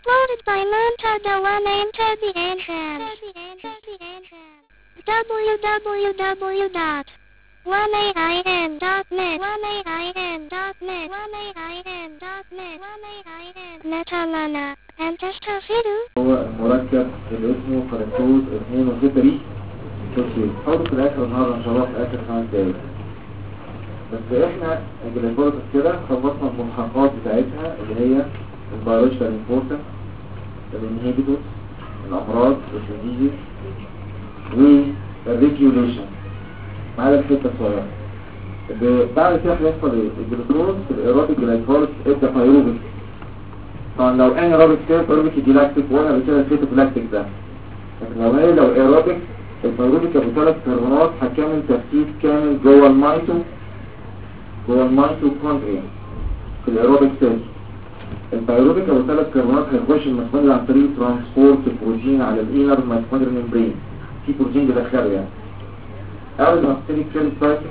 Uploaded by Montada One Enter the entrance. www.1ain.net Netalana and Testafidu. هو المركب اللي اسمه فرنتوز 2 و6 دي تشيل حاول في الاخر النهارده ان شاء الله في اخر 5 دقايق. بس احنا الجليكوليس كده خلصنا الملحقات بتاعتها اللي هي البيولوجيكال امبورتنس، الانهيبيتورز، الامراض، الديزيز، والريجوليشن مع الحته الصغيره. بعد كده هيحصل ايه؟ الجلوكوز في الايروبيك جلايكوليس ابدا بايروبيك. طبعا لو انا ايروبيك كده بايروبيك ديلاكتيك وانا بكده الفيتولاكتيك ده. لكن لو ايروبيك البيروبيك ابو 3 كربونات هتكمل ترتيب كامل جوه الميتوكوندريا في الايروبيك سيل. البيروبيك ابو 3 كربونات هيخش الميتوكوندريا عن طريق ترانسبورت بروتين على الانر ميتوكوندريال ممبرين، في بروتين بيدخله يعني. اول ما تبتدي كيرل سايكل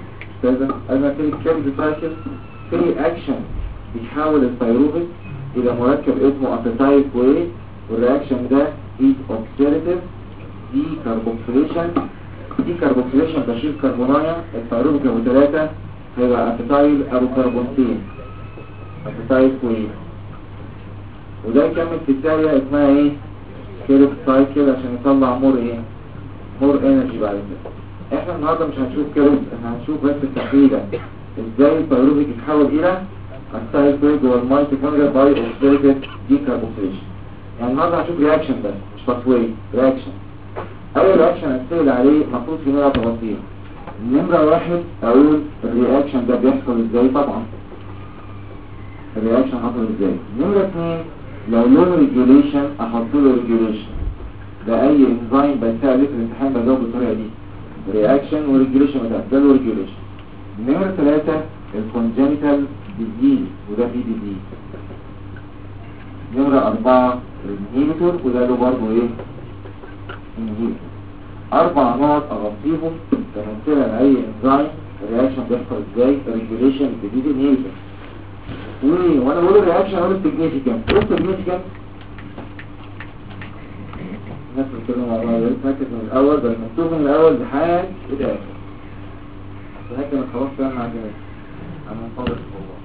في اكشن بيحول البيروبيك الى مركب اسمه ابيتايل كوي، والرياكشن ده ايت اوكسيديتيف ديكربوكسيليشن بشيل كربونايا. البيروبيك ابو 3 هيبقى ابيتايل ابو كربونتين ابيتايل كوي، وده يكمل في التالية اسمها ايه؟ كيرل سايكل عشان يطلع مور انرجي بعد كده. احنا النهارده مش هنشوف كيرل، احنا هنشوف بس التحويله ازاي البيروبيك يتحول الى ابيتايل كوي جوه الميتوكوندريا باي اوكسيديتيف ديكربوكسيليشن. يعني النهارده هنشوف رياكشن بس مش باثواي رياكشن. اول رياكشن هنسال عليه المفروض في نوع تفاصيل. نمره 1 اقول الرياكشن ده بيحصل ازاي. طبعا الرياكشن حصل ازاي. نمره 2 لو له ريجوليشن احط له ريجوليشن. ده اي انزيم بيساعد في الامتحان بجاوب بالطريقه دي، رياكشن وريجوليشن ده له ريجوليشن. نمره 3 الكونجنتال ديزيز وده في ديزيز. نمره 4 الانهيبيتور وده له برضه ايه؟ انهيبيتور. 4 نقط اغطيهم كمثله لاي انزيم الرياكشن بيحصل ازاي، ريجوليشن ديزيز انهيبيتور. وانا بقول الرياكشن اقول التكنيكال. ايه التكنيكال؟ الناس بتتكلم مع بعض ركز من الاول، بل مكتوب من الاول لحد الاخر. لكن خلاص فاهم معاك ايه؟ انا مفضل والله.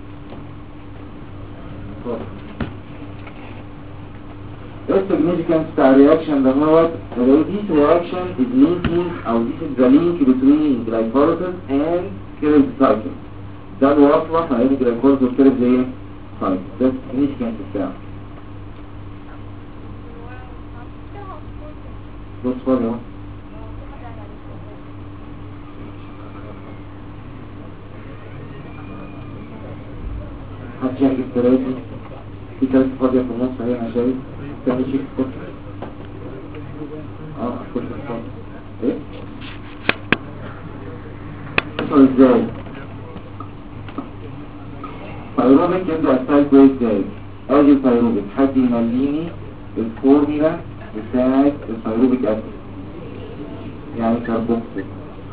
ايه السيجنيفيكانس بتاع الرياكشن ده؟ هو this reaction is linking او this is the link between glycolysis and Krebs cycle. ده الوصلة ما بين الجلايكوليز والكريبس ايه؟ طيب ده السيجنيفيكانس بتاعه. بص فاضي اهو. هتشاهد الكراسي في كراسي فاضية في النص اهي انا شايف. تعمل شيك كتر كتر فاضي ايه؟ تصل ازاي؟ بايروبيك يبدأ السايد كويس ازاي؟ ادي البايروبيك حد يمليني الفورميلا بتاعت البايروبيك اسيد يعني كاربوكسيل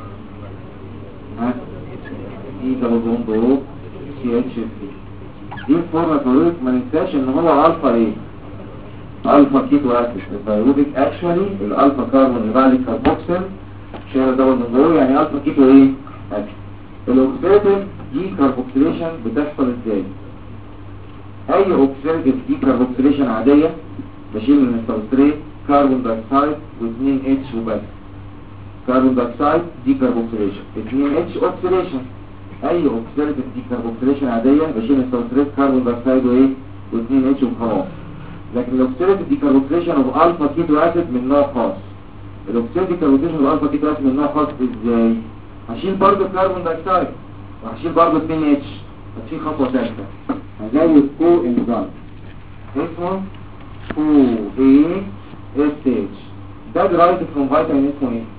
دي كاربون برو CH3. دي الفورميلا بايروبيك ما ننساش ان هو الفا ايه؟ الفا كيتو اسيد. البايروبيك اكشوالي الالفا كاربون اللي بعد الكاربوكسيل شير دبل بوند يعني الفا كيتو ايه؟ اسيد. الاوكسيديتيف دي كاربوكسيليشن بتحصل ازاي؟ اي اوكسيديتيف دي كاربوكسيليشن عاديه بشيل من السبستريت كربون دايوكسيد و2 اتش وبس. كربون دايوكسيد دي كاربوكسيليشن 2 اتش اوكسيديشن. اي اوكسيديتيف دي كاربوكسيليشن عاديه بشيل من السبستريت كربون دايوكسيد وايه و2 اتش وخلاص. لكن الاوكسيديتيف دي كاربوكسيليشن اوف الفا كيتو اسيد من نوع خاص. الاوكسيديتيف دي كاربوكسيليشن اوف الفا كيتو اسيد من نوع خاص ازاي؟ هشيل برضه كربون دايوكسيد وهشيل برضه 2 اتش. هشيل خطوه ثالثه هزود كو انزيم اسمه OASH. ده درايف فروم فيتامين اسمه ايه؟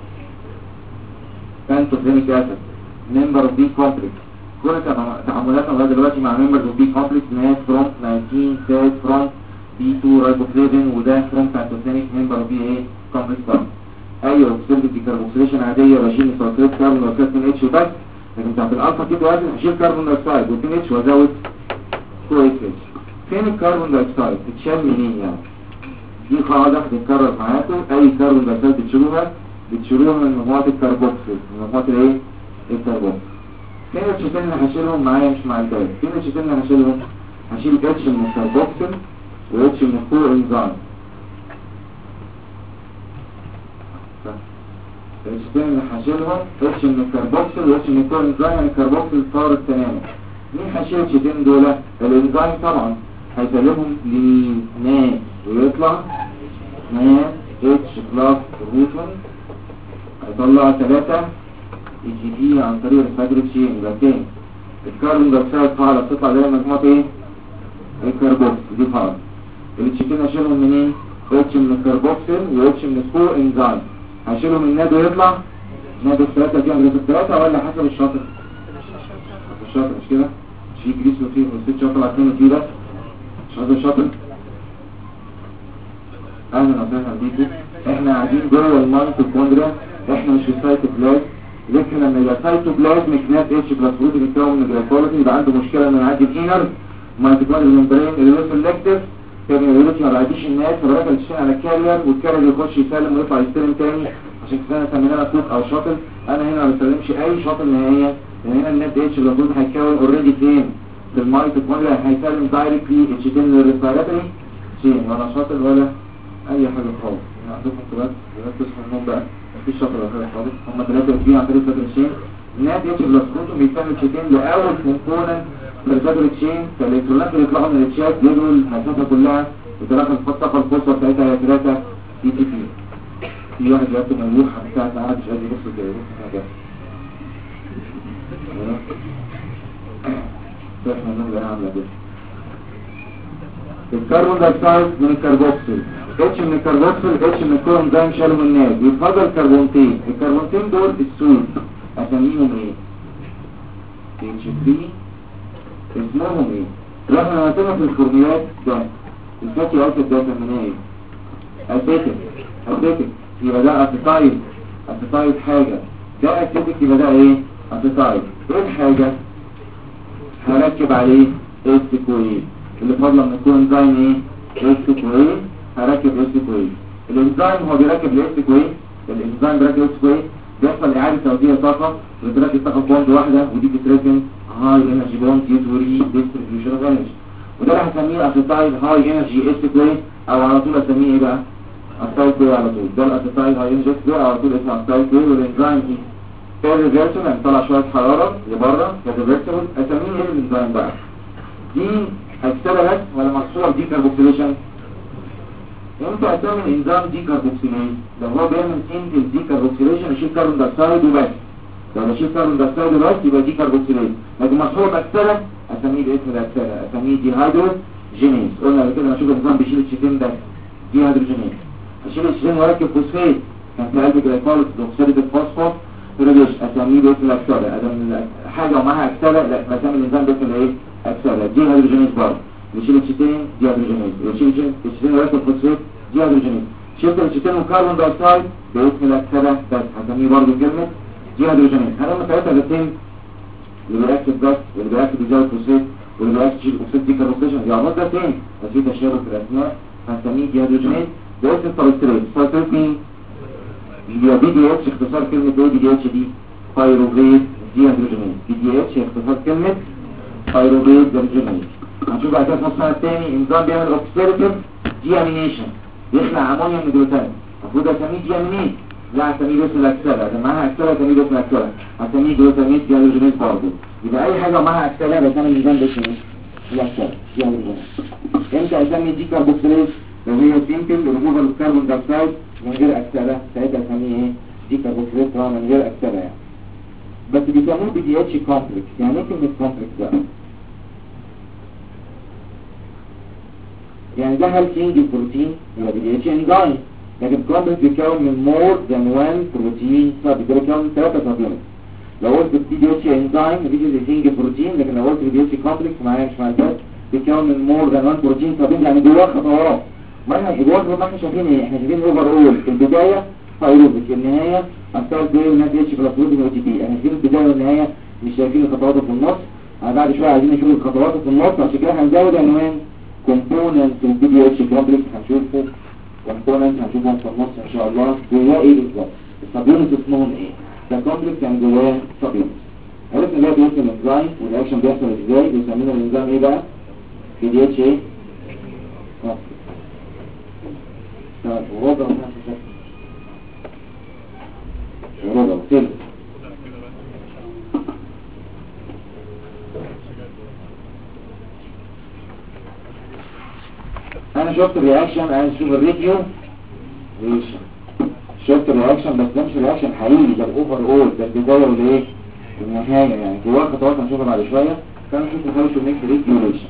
بانتوثينيك اسيد ممبر اوف بي كومبلكس. كل تعاملاتنا لغايه دلوقتي مع ممبرز اوف بي كومبلكس ناس فروم 19 سيل فروم B2 رايبوفليفين وده فروم بانتوثينيك ممبر اوف بي ايه كومبلكس فروم. اي اوكسيديتيف ديكربوكسيليشن عاديه بشيل سلفيت كربون دايوكسيد 2 اتش وبس. لكن بتاعت الالفا كيتو اسيد هشيل كربون دايوكسيد و2 اتش وازود 2 اتش. فين الكربون دايوكسيد؟ بتشال منين يعني؟ دي قاعدة هتتكرر معاكم، اي كربون دايوكسيد بتشيلوها من مجموعة الكربوكسيل، من مجموعة الايه؟ الكربوكسيل. فين الشيتين اللي هشيلهم معايا مش مع الباقي؟ فين الشيتين اللي هشيلهم؟ هشيل اتش من الكربوكسيل واتش من الكو انزيم. الشيتين اللي هشيلهم اتش من الكربوكسيل واتش من الكو انزيم، يعني الكربوكسيل طارت تماما. مين هشيل الشيتين دول؟ الانزيم طبعا. هيسلمهم لناس ويطلع ناس اتش بلس روتون، هيطلع 3 اي جي دي عن طريق الفاجريك شين. يبقى تاني الكربون دايوكسيد قاعدة بتطلع دايما مجموعة ايه؟ الكربوكسيل، دي قاعدة. الاتشيتين هشيلهم منين؟ اتش من الكربوكسيل واتش من الكو انزيم. هشيلهم من الناد ويطلع ناد الثلاثة دي عند الثلاثة ولا حسب الشاطر؟ حسب الشاطر مش كده؟ مش في كريس وفيه وستة شاطر على 2 كده مش هذا الشاطر. اهلا وسهلا بيكم. احنا قاعدين جوه الميتوكوندريا، احنا مش في السيتوبلازم. لكن لما يبقى سيتوبلازم كنات اتش بلس روت بيتكون من جلايكوليز، يبقى عنده مشكله انه يعدي الانر ميتوكوندريا ممبرين اللي هو سيلكتيف، كان يقول لك ما بعديش الناس فبركه تشتغل على الكارير، والكارير يخش يسلم ويطلع يستلم تاني. عشان كده سميناها فوق او شاطر. انا هنا ما بستخدمش اي شاطر نهائيا، لان هنا النات اتش بلس روت هيتكون اوريدي فين؟ في الميتوكوندريا، هيسلم دايركتلي اتشتين للريسبيراتوري شين، ولا شاطر ولا اي حاجه خالص. عندكم كده بس تصحوا النوم بقى، مفيش شاطر ولا حاجه خالص. هم 3 اثنين عن طريق الفاجريك شين. النات اتش بلس روت بيستعمل شيتين لاول كومبوننت في الفاجريك شين، فالالكترونات اللي يطلعوا من الشات يجوا المسافه كلها بتلاقي الطاقه القصوى بتاعتها هي 3 اي تي بي. في واحد دلوقتي ملوحه بتاعت ما حدش قادر يبص كده، بص كده احنا بنقول عامله كده. الكربون دايوكسيد من الكربوكسيل، اتش من الكربوكسيل، اتش من الكو انزيم شالوا من الناس، يتفضل كربونتين. الكربونتين دول السود اسميهم ايه؟ اتش 3 اسمهم ايه؟ احنا عندنا في الفورميلات ده الفاتي اسيد ده سميناه ايه؟ اسيتيك. يبقى ده اسيتايد حاجه، ده اسيتيك يبقى ده ايه؟ اسيتايد. ايه الحاجه؟ هركب عليه استيكويد اللي فاضله من الكو انزيم ايه؟ استيكويد. هركب استيكويد. الانزيم هو بيركب الاستيكويد، الانزيم بيركب الاستيكويد، بيحصل اعاده توزيع طاقه، بتركب طاقه بوند واحده ودي بتتركن هاي انرجي بوند يتوري ديستريبيوشن اوف انرجي، وده اللي هسميه اسيتايد هاي انرجي استيكويد، او على طول اسميه ايه بقى؟ اسيتايد على طول. ده الاسيتايد هاي انرجي استيكويد على طول اسمه اسيتايد. والانزيم دي الريفرسبل يعني طلع شويه حراره لبره كريفرسبل، اسميه ايه الانزيم بقى؟ دي هتشتغل بس ولا محصوله دي كاربوكسيليشن؟ امتى اسمي الانزيم دي كاربوكسيليز؟ لو هو بيعمل سنجل دي كاربوكسيليشن يشيل كربون دايوكسيد وبس. لو يشيل كربون دايوكسيد وبس يبقى دي كاربوكسيليز. لكن محصوله باكسله اسميه باسم الاكسله، اسميه دي هيدروجينيز. قلنا قبل كده لما اشوف النظام بيشيل الشيتين ده دي هيدروجينيز، اشيل الشيتين واركب فوسفات كان في قلب جلايكوليز اوكسيد الفوسفور ريليش، اسميه باسم الاكسله. ادم حاجه ومعاها اكسله لا بسمي الانزيم باسم الايه؟ اكسله. دي هيدروجينيز برضه. يشيل الشيتين دي هيدروجينيز، يشيل الشيتين ويركب فوسفات دي هيدروجينيز. شلت الشيتين وكربون دايوكسيد باسم الاكسله بس هسميه برضه كلمه دي هيدروجينيز. هنعمل 3 الاثنين اللي بيركب بس واللي بيركب يزود فوسفات واللي بيركب يشيل اكسيد دي كاربوكسيليشن، يعني ده تاني بس في تشابه في الاسماء، هنسميه دي هيدروجينيز باسم السبستريت. السبستريت مين؟ بي دي اتش اختصار كلمه ايه؟ بي دي اتش دي بايروفيت دي هيدروجينيز. بي دي اتش اختصار كلمه بايروفيت دي هيدروجينيز. هنشوف بعد كده في الصفحه الثاني انزيم بيعمل اوكسيديتيف دي امينيشن، يخلع امونيا من جلوتان، المفروض اسميه دي امينيز، لا اسميه باسم الاكسله. اذا معاها اكسله اسميه باسم الاكسله، هسميه جلوتاميت دي هيدروجينيز برضه. يبقى اي حاجه معاها اكسله بسمي الانزيم باسم ايه؟ الاكسله دي هيدروجينيز. امتى اسمي دي كاربوكسيليز؟ لو هي سيمبل ريموفال الكربون دايوكسيد من غير اكسله، ساعتها اسميه ايه؟ دي كاربوكسيليز طبعا من غير اكسله يعني. بس بيسموه بي دي اتش كومبلكس. يعني ايه كلمه كومبلكس بقى؟ يعني ده هل سنجل بروتين يبقى بي دي اتش انزيم، لكن كومبلكس بيتكون من مور ذان 1 بروتين سب، بيتكون من 3 سبلمنت. لو قلت بي دي اتش انزيم دي سنجل بروتين، لكن لو قلت بي دي اتش كومبلكس معايا مش مع الباقي بيتكون من مور ذان 1 بروتين سب، يعني جواه خطوات. ما احنا جواه ما احنا شايفين ايه؟ احنا شايفين اوفر اول البدايه فايروبيك، النهايه افتر دي ونات اتش بلس بروتين او تي بي. احنا شايفين البدايه والنهايه، مش شايفين الخطوات في النص. بعد شويه عايزين نشوف الخطوات في النص، عشان كده هنزود عنوان كومبوننت البي دي اتش كومبلكس هنشوفه، كومبوننت هنشوفهم في النص ان شاء الله. جواه ايه بالظبط؟ السبيونت اسمهم ايه؟ ده كومبلكس يعني جواه سبيونت. عرفنا ازاي بيوصل الانزيم والاكشن بيحصل ازاي، بيسمينا الانزيم ايه بقى؟ بي دي اتش ايه؟ طيب وربع وربع وثلث. انا شفت الرياكشن، عايز اشوف الريفيو رياكشن. شفت الرياكشن بس ده مش رياكشن حقيقي، ده الاوفر اول، ده البدايه والايه النهايه يعني. جواه خطوات هنشوفها بعد شويه. كان نشوف هاو تو ميك ريفيو رياكشن.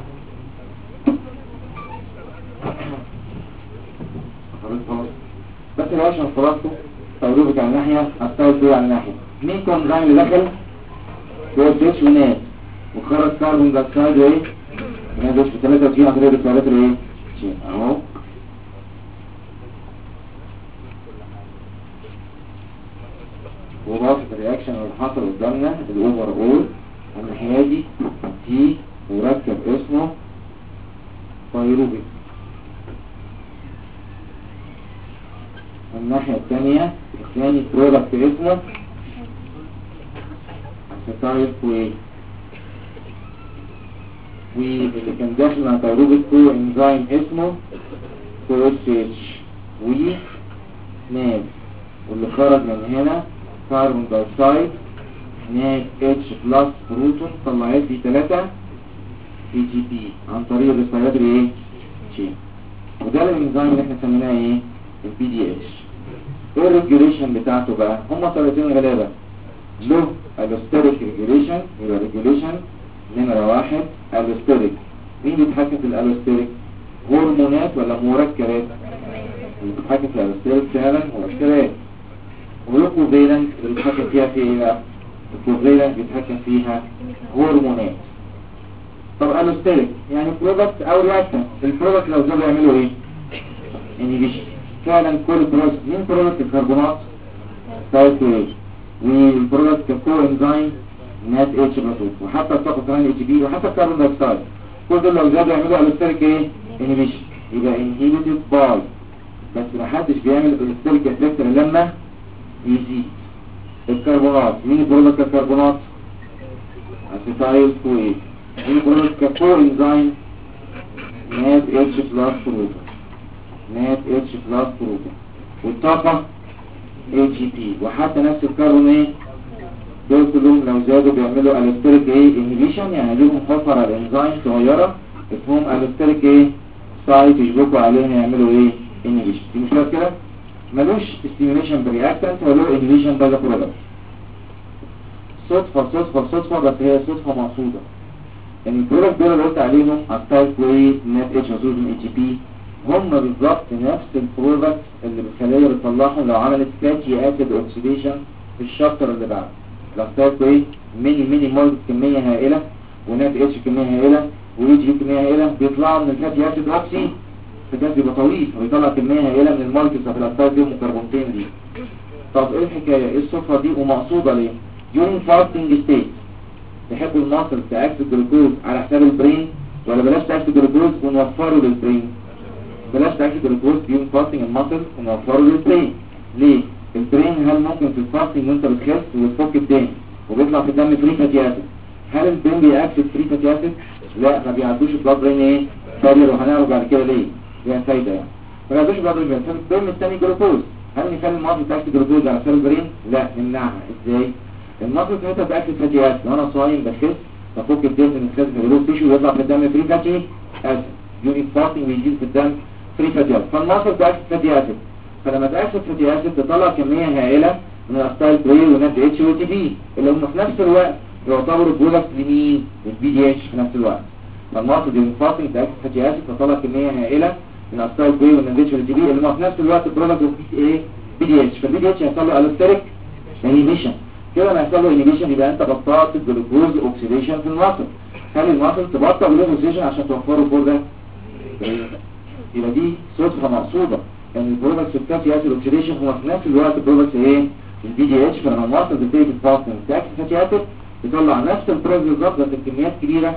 بس الرياكشن خلاصته تجربه على ناحيه، هتستوي على ناحيه. مين كان الزايم اللي دخل جوه الدش ونات وخرج كاربون دايوكسيد وايه؟ ونادش في 23 عن طريق الريسبيراتوري ايه؟ اهو. وضافت الرياكشن اللي حصل قدامنا الاوفر اول الناحيه دي تي وركب اسمه بايروبيك. الناحيه الثانيه الثاني برودكت اسمه اسيتايل كوي، واللي كان داخل على بايروبيك كو انزيم اسمه كو اس اتش وي ناب، واللي خرج من هنا كاربون دايوكسيد نات اتش بلس بروتون طلعت لي 3 اي جي بي عن طريق الريسبيراتوري ايه تشين. وده الانزيم اللي احنا سميناه ايه؟ البي دي اتش. ايه الريجوليشن بتاعته بقى؟ هما طريقتين غلابه، له الوستيريك ريجوليشن. يبقى ريجوليشن نمره 1 الوستيريك. مين بيتحكم في الالوستيريك؟ هرمونات ولا مركبات؟ اللي بيتحكم في الالوستيريك فعلا مركبات. والكوفيلنت اللي بيتحكم فيها في ايه بقى؟ الكوفيلنت بيتحكم فيها هرمونات. طب الوستيريك يعني برودكت او رياكتنت. البرودكت لو زادوا يعملوا ايه؟ انهبيشن. فعلا كل برودكت، مين برودكت الكربونات؟ تايب ايه. والبرودكت ككو انزيم نات اتش بلس، وحتى الطاقه كمان اتش بي، وحتى الكربون دايوكسيد. كل دول لو زادوا يعملوا الوستيريك ايه؟ انهبيشن. يبقى انهبيتد باي. بس محدش بيعمل الوستيريك افكت لما يزيد. الكربونات، مين برودكت الكربونات؟ اسيتايل كو ايه. مين برودكت ككو انزيم نات اتش بلس بروتون، نات اتش بلس بروتون. والطاقه اي جي بي. وحتى نفس الكربون ايه؟ دول كلهم لو زادوا بيعملوا الوستيريك ايه انهبيشن، يعني ليهم فتره على الانزيم صغيره اسمهم الوستيريك ايه سايت يشبكوا عليها يعملوا ايه انهبيشن. دي مش كده؟ ملوش ستيميوليشن برياكتنت ولا انهبيشن باي برودكت. صدفه صدفه صدفه، بس هي صدفه مقصوده. ان البرودكت دول اللي قلت عليهم التايب كوي نات اتش وزوزن اي جي بي هم بالظبط نفس البرودكت اللي الخليه بتطلعهم لو عملت فاتي اسيد اوكسيديشن في الشابتر اللي بعده. التايب كوي ميني مول كميه هائله، ونات اتش كميه هائله، واي جي كميه هائله، بيطلعوا من الفاتي اسيد اوكسي. فده بيبقى طويل ويطلع كميه هائله من المولكيولز في الاسيد دي والكربونتين دي. طب ايه الحكايه؟ ايه الصفه دي ومقصوده ليه؟ يوم فاستنج ستيت تحبوا المصل تاكسد جلوكوز على حساب البرين، ولا بلاش تاكسد جلوكوز ونوفره للبرين؟ بلاش تاكسد جلوكوز يوم فاستنج المصل ونوفره للبرين. ليه؟ البرين هل ممكن في الفاستنج وانت بتخس وتفك الدم وبيطلع في الدم فري فاتي اسيد، هل البرين بيأكسد فري فاتي اسيد؟ لا، ما بيعدوش البلاد برين ايه فاضل، وهنعرف بعد كده ليه ليها فايده يعني. ما بيعدوش البلاد برين عشان البرين مستني جلوكوز. هل نخلي المصل تاكسد جلوكوز على حساب البرين؟ لا، نمنعها. ازاي؟ المصل ساعتها بتاكل فاتي اسيد، لو انا صايم بخس بفك الدم من الخس في الجلوكوز تيشو ويطلع في الدم فري فاتي اسيد. يونيك فاستنج ويزيد في الدم فري فاتي اسيد، فالمصل تاكل فاتي اسيد. فلما تاكل فاتي اسيد تطلع كميه هائله من الاسيتايل كوي ونات اتش وتي بي اللي هم في نفس الوقت يعتبروا برودكت لمين؟ للبي دي اتش في نفس الوقت. فالمصل يونيك فاستنج تاكل فاتي اسيد تطلع كميه هائله من الاسيتايل كوي ونات اتش وتي بي اللي هم في نفس الوقت برودكت ايه؟ بي دي اتش. فالبي دي اتش هيحصل له الوستيريك انهبيشن. كده ما يحصل له انهبيشن يبقى انت بطلت الجلوكوز اوكسيديشن في المصل. خلي المصل تبطل الاوكسيديشن عشان توفره فور ده. يبقى دي صدفه مقصوده ان البرودكتس الفاتي اسيد اوكسيديشن هو في نفس الوقت البرودكتس ايه؟ البي دي اتش. فلما المصل بتبتدي تتفاصل تاكل فاتي اسيد تطلع نفس البرودكت بالظبط بس بكميات كبيره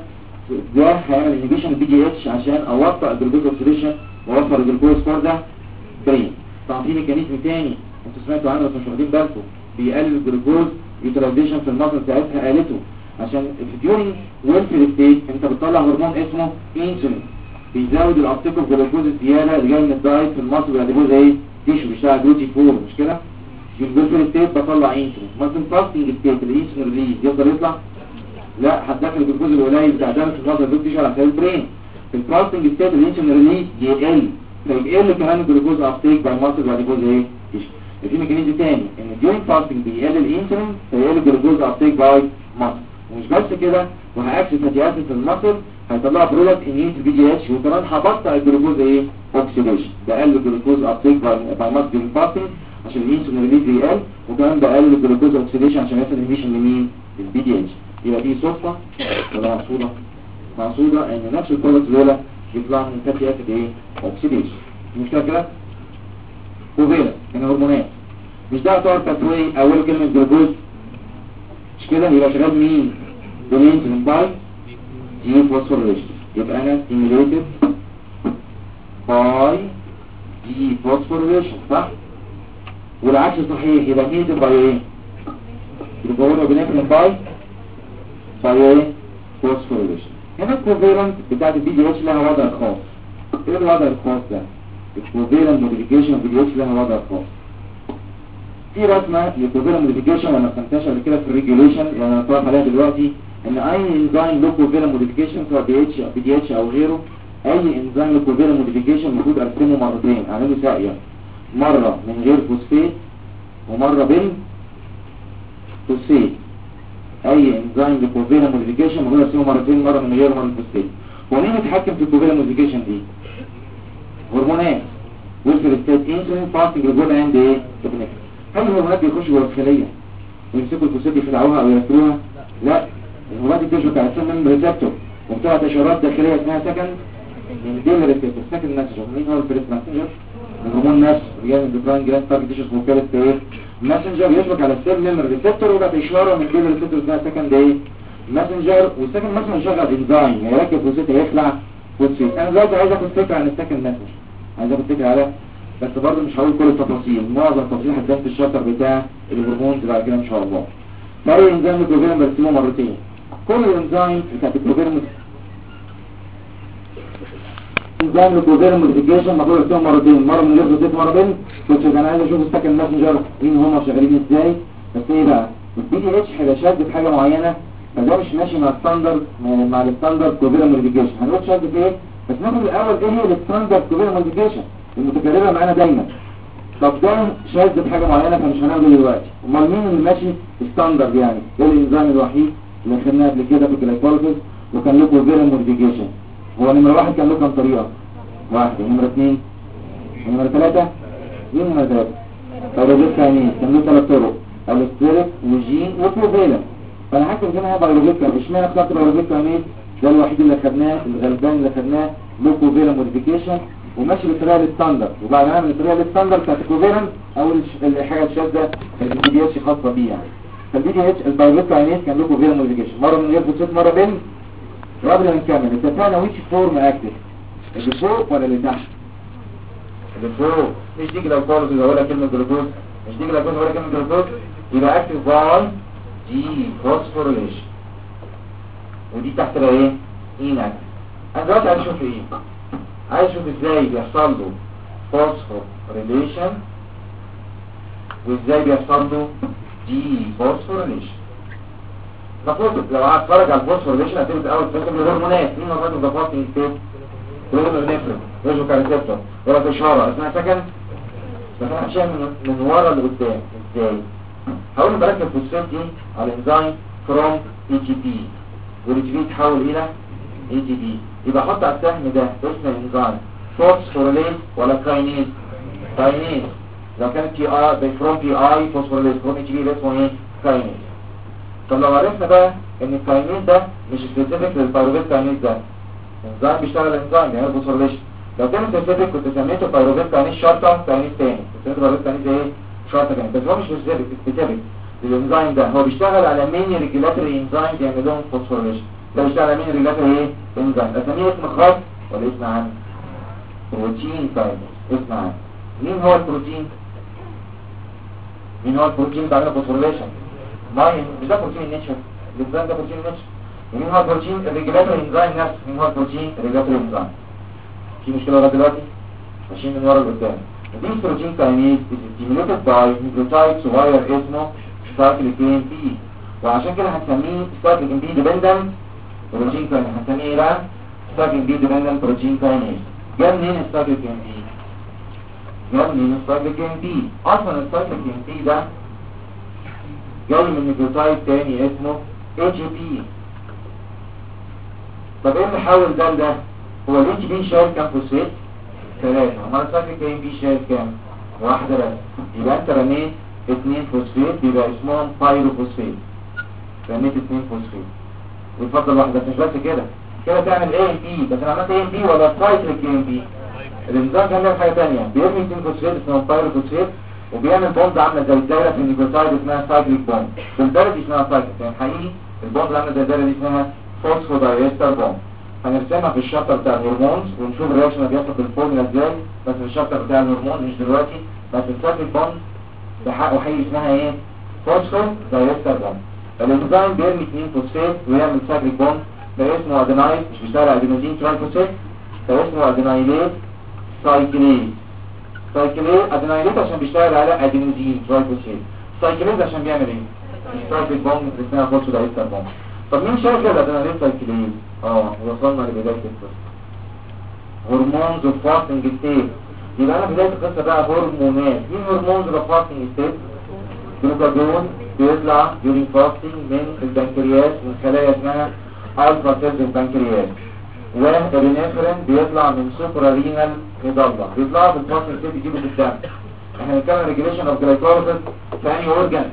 ده هيعمل انهبيشن البي دي اتش عشان اوطى الجلوكوز اوكسيديشن واوفر الجلوكوز فور ده برين. طبعا في ميكانيزم تاني انتوا سمعتوا عنه بس مش واخدين بالكم، بيقلل الجلوكوز يوتيلايزيشن في المصل بتاعتها قالته، عشان في ديورنج ويلفير ستيت انت بتطلع هرمون اسمه انسولين بيزود الابتيك اوف جلوكوز الزياده اللي جاي من الدايت في المصل بيعتبروه ايه؟ تيشو بيشتغل جلوتي فور مش كده؟ في الويلفير ستيت بطلع انسولين، ممكن فاستنج ستيت الانسولين ريليز يقدر يطلع؟ لا، هتدخل الجلوكوز القليل بتاع دم في المصل ده تيشو على خلال البرين. في الفاستنج ستيت الانسولين ريليز يقل، فيقل كمان الجلوكوز ابتيك باي مصل بيعتبروه ايه؟ تيشو. في ميكانيزم تاني ان ديورنج فاستنج بيقلل الانسولين فيقل الجلوكوز ابتيك باي مصل. ومش بس كده، وهاكسس فاتي اسيد في المصل هيطلع برودكت انهيت البي دي اتش، وكمان هبطئ الجلوكوز ايه؟ اوكسيديشن. بقلل الجلوكوز ابتيك باي مصل ديورنج فاستنج عشان الانسولين ريليز يقل، وكمان بقلل الجلوكوز اوكسيديشن عشان يحصل انهيشن لمين؟ البي دي اتش. يبقى دي صدفه ولا مقصوده؟ مقصوده ان نفس البرودكت دول يطلع من فاتي اسيد ايه؟ اوكسيديشن. مش كده؟ كوفيلا يعني هرمونات مش ده يعتبر تسويه اول كلمه جلوكوز مش كده؟ يبقى شغال مين؟ بالانسولين باي دي فوسفوريليشن. يبقى انا ستيميوليتد باي دي فوسفوريليشن صح؟ والعكس صحيح، يبقى نيتد باي ايه؟ يبقى بنفرن باي ايه؟ فوسفوريليشن. هنا الكوفيلنت بتاعت البي دي اتش لها وضع خاص. ايه الوضع الخاص ده؟ الكوفيلنت موديفيكيشن البي دي اتش لها وضع خاص. في رسمه للكوفيلنت موديفيكيشن وانا استنتجتها قبل كده في الريجوليشن اللي انا هنطرح عليها دلوقتي، ان اي انزيم له كوفيلنت موديفيكيشن سواء بي دي اتش او غيره، اي انزيم له كوفيلنت موديفيكيشن المفروض ارسمه مرتين، اعمله ساقيه، مره من غير فوسفات ومره بالفوسفات. اي انزيم لكوفيلنت موديفيكيشن المفروض ارسمه مرتين، مره من غير ومره بالفوسفات. وليه نتحكم في الكوفيلنت موديفيكيشن دي؟ هرمونات ويلفير ستيت انسولين فاستنج جلوكوز اند ايه؟ ابنفرين. هل الهرمونات بيخشوا جوه الخليه ويمسكوا الفوسفات يخلعوها او يركبوها؟ لا، الهرمونات دي بتشبك على السيل ميمبرين ريسبتور وبتبعت اشارات داخليه اسمها سكند انديل ريسبتور. سكند ماسنجر. مين هو الفيرست ماسنجر؟ الهرمون نفسه اللي جاي من الدبران جراند تارجت تيشوز موكلت ايه؟ ماسنجر يشبك على السيل ميمبرين ريسبتور ويبعت اشاره من انديل ريسبتور اسمها سكند ايه؟ ماسنجر. والسكند ماسنجر شغال انزيم يركب فوسفات يخلع فوسفات. انا دلوقتي عايز اخد فكره عن السكند ماسنجر، عايز اخد فكره على، بس برضه مش هقول كل التفاصيل، معظم التفاصيل هتبان في الشابتر بتاع الهرمونز بعد كده ان شاء الله. فاي انزيم الكوفيلنت برسمه مرتين. كل انزيم بتاعت الكوفيلنت انزيم الكوفيلنت موديفيكيشن المفروض ارسمه مرتين، مره من غير فوسفات مره بين فوسفات. انا عايز اشوف السكند ماسنجر مين هم شغالين ازاي. بس ايه بقى؟ البي دي اتش هيبقى شاد في حاجه معينه، فده مش ماشي مع الستاندرد مع الستاندرد كوفيلنت موديفيكيشن. هنقول شاد في ايه؟ بس ناخد الاول ايه هي الستاندرد كوفيلنت موديفيكيشن المتكرره معانا دايما. طب ده شاذ بحاجه معينه فمش هناخده دلوقتي. امال مين اللي ماشي ستاندرد يعني؟ ايه الانزيم الوحيد اللي خدناه قبل كده في الجلايكوليسيس وكان له كوفيلنت موديفيكيشن؟ هو نمره واحد كان له كام طريقه؟ واحده. نمره اثنين ونمره ثلاثه؟ مين نمره ثلاثه؟ بايروجيت كاينيز كان له ثلاث طرق، الستريك وجين وكوفيلنت. فانا حاسس ان هنا بايروجيت كاينيز. اشمعنى اخترت بايروجيت كاينيز؟ ده الوحيد اللي خدناه، الغلبان اللي خدناه له كوفيلنت موديفيكيشن وماشي بالطريقه الستاندرد. وبعد ما نعمل الطريقه الستاندرد بتاعت الكوفيلنت اول الحاجه الشاذه البي دي اتش خاصه بيه يعني. فالبي دي اتش البايروجيت كاينيز كان له كوفيلنت موديفيكيشن مره من غير فوسفات مره بين. وقبل ما نكمل اتفقنا ويتش فورم اكتف؟ اللي فوق ولا اللي تحت؟ اللي فوق. مش دي جلايكوليز اللي ولا كلمه جلوكوز، مش دي جلايكوليز ولا كلمه جلوكوز، يبقى اكتف باي دي فوسفوريليشن. ودي تحت بقى ايه؟ اكتف. انا دلوقتي عايز اشوف ايه؟ عايز اشوف ازاي بيحصل له فوسفوريليشن وازاي بيحصل له دي فوسفوريليشن. المفروض لو قعدت اتفرج على الفوسفوريليشن هتبقى الاول تفهم الهرمونات. مين هرمونات الضغط في الستيت؟ النفرين ريجو كاريسبتور ولا اشاره اسمها سكند. بس انا همشيها من ورا لقدام. ازاي؟ هقول له بركب فوسفات دي على الانزيم فروم اي تي بي، والاي تي بي يتحول الى اي تي بي. يبقى احط على السهم ده اسم الانزيم فوسفوريليز ولا كاينيز؟ كاينيز. لو كانت تي اي فروم تي اي فوسفوريليز فروم اي تي بي اسمه ايه؟ كاينيز. طب لو عرفنا بقى ان الكاينيز ده مش سبيسيفيك للبايروفيت كاينيز ده، انزيم بيشتغل انزيم بيعمل فوسفوريليشن. لو كان سبيسيفيك كنت سميته بايروفيت كاينيز شرطه كاينيز تاني، كنت سميته بايروفيت كاينيز ايه؟ شرطه كاينيز. بس هو مش سبيسيفيك للانزيم ده، هو بيشتغل على ميني ريجولاتوري انزيم بيعمل لهم فوسفوريليشن ده بيشتغل على مين الريجولاتوري ايه انزيم اسميه اسم خاص ولا اسم عام بروتين كاينيز اسم عام مين هو البروتين بتاع الفوسفوريليشن ماين مش ده بروتين النيتشر الانزيم ده بروتين النيتشر مين هو البروتين الريجولاتوري انزيم نفسه مين هو البروتين الريجولاتوري انزيم في مشكله لغايه دلوقتي ماشيين من ورا لقدام This protein kinase is stimulated by nucleotide صغير اسمه cyclic AMP وعشان كده هنسميه cyclic AMP dependent protein kinase هنسميه ايه بقى؟ cyclic AMP dependent protein kinase جاب منين الcyclic AMP؟ جاب منين الcyclic AMP؟ اصلا الcyclic AMP ده جاي من نيوكليوتايد تاني اسمه AGP طب ايه اللي حول ده لده؟ هو ال AGP شايل كام فوسفات؟ 3 امال السايكليك اي ام بي شايل كام؟ واحدة بس يبقى انت رميت 2 فوسفات بيبقى اسمهم بايروفوسفات رميت 2 فوسفات ويفضل واحدة مش بس كده تعمل اي ام بي بس انا عملت اي ام بي ولا سايكليك اي ام بي الانزيم كان بيعمل حاجة تانية بيرمي 2 فوسفات اسمهم بايروفوسفات وبيعمل بوند عاملة زي الدايرة في النيوكليوتايد اسمها سايكليك بوند في الدايرة دي اسمها سايكليك يعني حقيقي البوند اللي عاملة زي الدايرة دي اسمها فوسفودايستر بوند هنرسمها في الشابتر بتاع الهرمونز ونشوف الرياكشن اللي بيحصل في الفورمولا ازاي بس في الشابتر بتاع الهرمون مش دلوقتي بس السايكليك بوند بحق وحي اسمها ايه فوسفودايستر بوند الانزيم بيرمي 2 فوسفات ويعمل سايكليك بوند ده اسمه ادينايل مش بيشتغل على ادينوزين ترايفوسفات ده اسمه ادينايليت سايكليز ادينايليت عشان بيشتغل على ادينوزين ترايفوسفات سايكليز عشان بيعمل ايه السايكليك بوند اللي اسمها فوسفودايستر بوند طب مين شايف الادينايليت سايكليز وصلنا لبداية القصة هرمونز اوف فاستنج ستيت يبقى انا بداية القصة بقى هرمونات مين هرمونز اوف فاستنج ستيت جلوكاجون بيطلع during fasting من البنكرياس من خلايا اسمها الفا سيلز البنكرياس والابنفرين بيطلع من سوبرا رينال ميدالا بيطلعوا في الفاستنج ستيت يجيبوا في الدم احنا هنتكلم ريجوليشن اوف جلايكوليسيس في انهي اورجان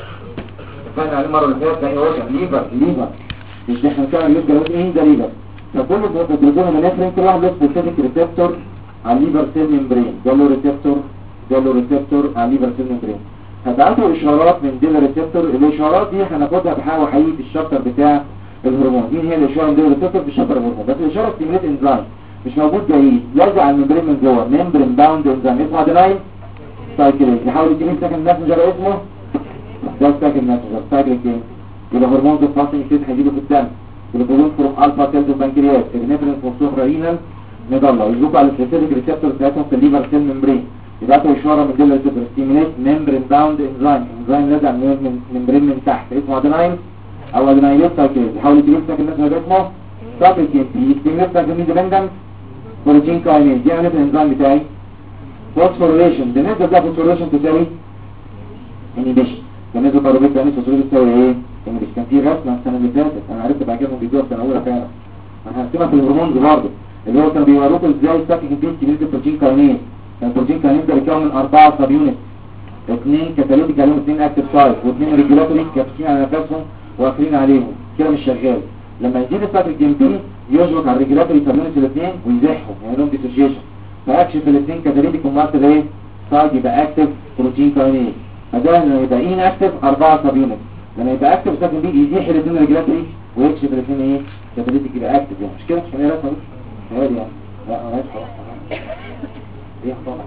اتفقنا عليه المره اللي فاتت في انهي اورجان ليفر مش احنا كان لسه مين ده ليفر فكل البروتين الابنفرين كل واحد له سبيسيفيك ريسبتور على الليفر سيل ممبرين ده له ريسبتور على الليفر سيل ممبرين هتعطوا اشارات من دي الريسبتور الاشارات دي هناخدها بحاجه حقيقي في الشابتر بتاع الهرمون مين هي الاشاره من دي الريسبتور في الشابتر الهرمون بس الاشاره ستيميليت انزيم مش موجود جيد يرجع على الممبرين من جوه ممبرين باوند انزيم اسمه ادينايل سايكليز يحاول يجيب سكند ماسنجر اسمه ده سكند ماسنجر سايكليك يبقى هرمون الفاستنج ستيت هيجيبه في الدم جلوكوجون فروم الفا سيلز البنكرياس ابنفرين فروم سوبرا رينال ميدالا يجيبوا على السبيسيفيك ريسبتور بتاعتهم في الليفر سيل ممبرين يبعتوا اشاره من دول الريسبتور ستيميليت ممبرين باوند انزيم لازق من ممبرين من تحت اسمه ادينايل او ادينايليت سايكليز يحاول يجيب سكند ماسنجر اسمه سايكليك ستيميليت سايكليك ديبندنت بروتين كاينيز دي عمليه الانزيم بتاعي فوسفوريليشن بالنسبه ده فوسفوريليشن تساوي انيبيشن بالنسبه للكربوهيدرات يعني فوسفوريليشن تساوي ايه مش كان في رسمه السنه اللي فاتت انا عرفت بعجبهم بيدوها السنه الاولى فعلا انا هرسمها في الهرمونز برضه اللي هو كانوا بيوروكوا ازاي سايكليك بيت البروتين كاينيز البروتين كاينيز ده بيتكون من 4 سب يونت 2 كاتاليتيك عليهم 2 اكتيف سايت و2 ريجولاتوري كابسين على نفسهم واقفين عليهم كده مش شغال لما يزيد السايكليك ام بي يشبك على الريجولاتوري سب يونت الاثنين ويزحهم يعني لهم ديسوشيشن فاكشف الاثنين كاتاليتيك وماركت ده ايه سايت يبقى اكتيف بروتين كاينيز فده لما يبقى ان اكتيف 4 سب يونت لما يبقى اكتف ساكن بيجي يزيح الاثنين ريجولاتوري ويكشف الاثنين ايه كاتاليتيك يبقى اكتف يعني مش كده مش هي رسمه دي هادي يعني لا انا عايز خلاص ايه طبعا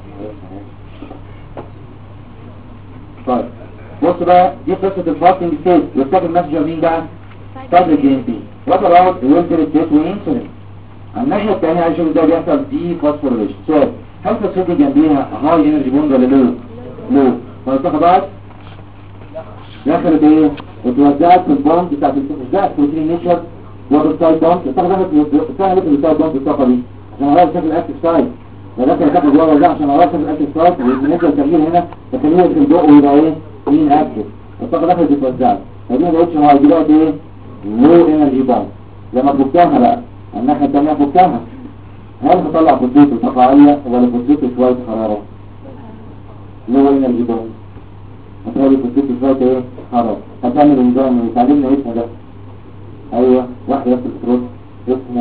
طيب بص بقى دي قصه الفاستنج ستيت والسكند ماسنجر مين بقى سايكليك ام بي وات اباوت ويلتر ستيت وانسولين على الناحيه الثانيه عايز اشوف ازاي بيحصل دي فوسفوريليشن سؤال هل فوسفوريليشن دي جنبيها هاي انرجي بوند ولا لو فالطاقه بقى دخلت ايه اتوزعت في البوند بتاعت الوزعت بروتين نيتشر والسايد بوند الطاقه دخلت سهلت السايد بوند الطاقه دي عشان اغير شكل الاكتيف سايد ودخل الطاقه جوه وزع عشان اغير شكل الاكتيف سايد والنيتشر التغيير هنا تخليه في الضوء ويبقى ايه مين اكتيف الطاقه دخلت اتوزعت فدي ما بقتش هاي دلوقتي ايه لو انرجي بوند لما فكها بقى الناحيه الثانيه فكها هل هطلع فوسفيت طبيعيه ولا فوسفيت شويه حراره لو انرجي بوند هتقولي فوسفيت شويه ايه حراره هتعمل انزيم ويتعلمنا اسمه ده ايوه واحد ياخد الكترون اسمه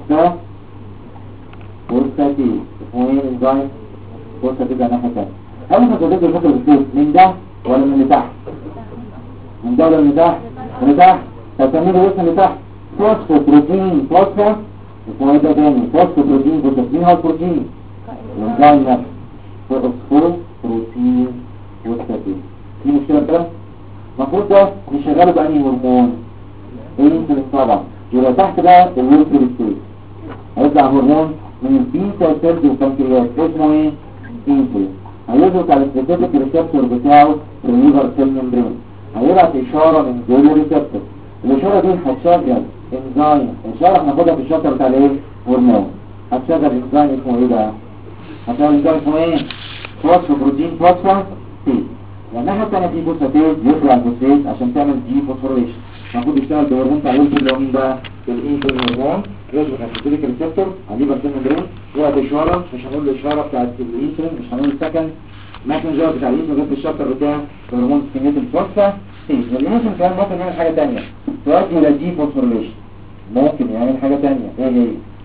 فوسفاتي اسمه ايه انزيم فوسفاتي ده ناحيه ثانيه هل الفوسفاتي بيفكر بالفوسفات من ده ولا من اللي تحت من ده ولا من اللي تحت من اللي تحت هتعمله اسم اللي تحت فوسفوبروتين فوسفا اسمه ده تاني فوسفوبروتين فوسفين هو البروتين الانزيم نفسه فوسفوبروتين فوسفاتين في مشكلة كده؟ المفروض ده نشغله بأنهي هرمون؟ الانسولين طبعا يبقى تحت بقى الويلفير ستيت هيطلع هرمون من البيتا سيلز والبنكرياس اسمه ايه؟ انسولين هيضغط على السبيسيفيك ريسبتور بتاعه في الليفر سيل ممبرين هيبعت اشاره من جوه الريسبتور الاشاره دي هتشغل انزيم الاشاره هناخدها في الشابتر بتاع الايه؟ هرمون هتشغل انزيم اسمه ايه بقى؟ هتشغل انزيم اسمه ايه؟ فوسفوبروتين فوسفاتيز والناحيه الثانيه في فوسفاتيز يطلع الفوسفات عشان تعمل دي فوسفوريليشن المفروض يشتغل بهرمون بتاع الويلفير اللي هو مين بقى؟ الانسولين هرمون يضغط على السبيسيفيك ريسبتور على الليفر سيل ممبرين يبعت اشاره مش هنقول الاشاره بتاعت الانسولين مش هنقول السكند ماكنجر بتاع الانسولين في الشابتر بتاع هرمون سكينيت الفوسفا الانسولين كمان ممكن يعمل حاجه ثانيه تؤدي الى دي فوسفوريليشن ممكن يعمل حاجه ثانيه ايه هي؟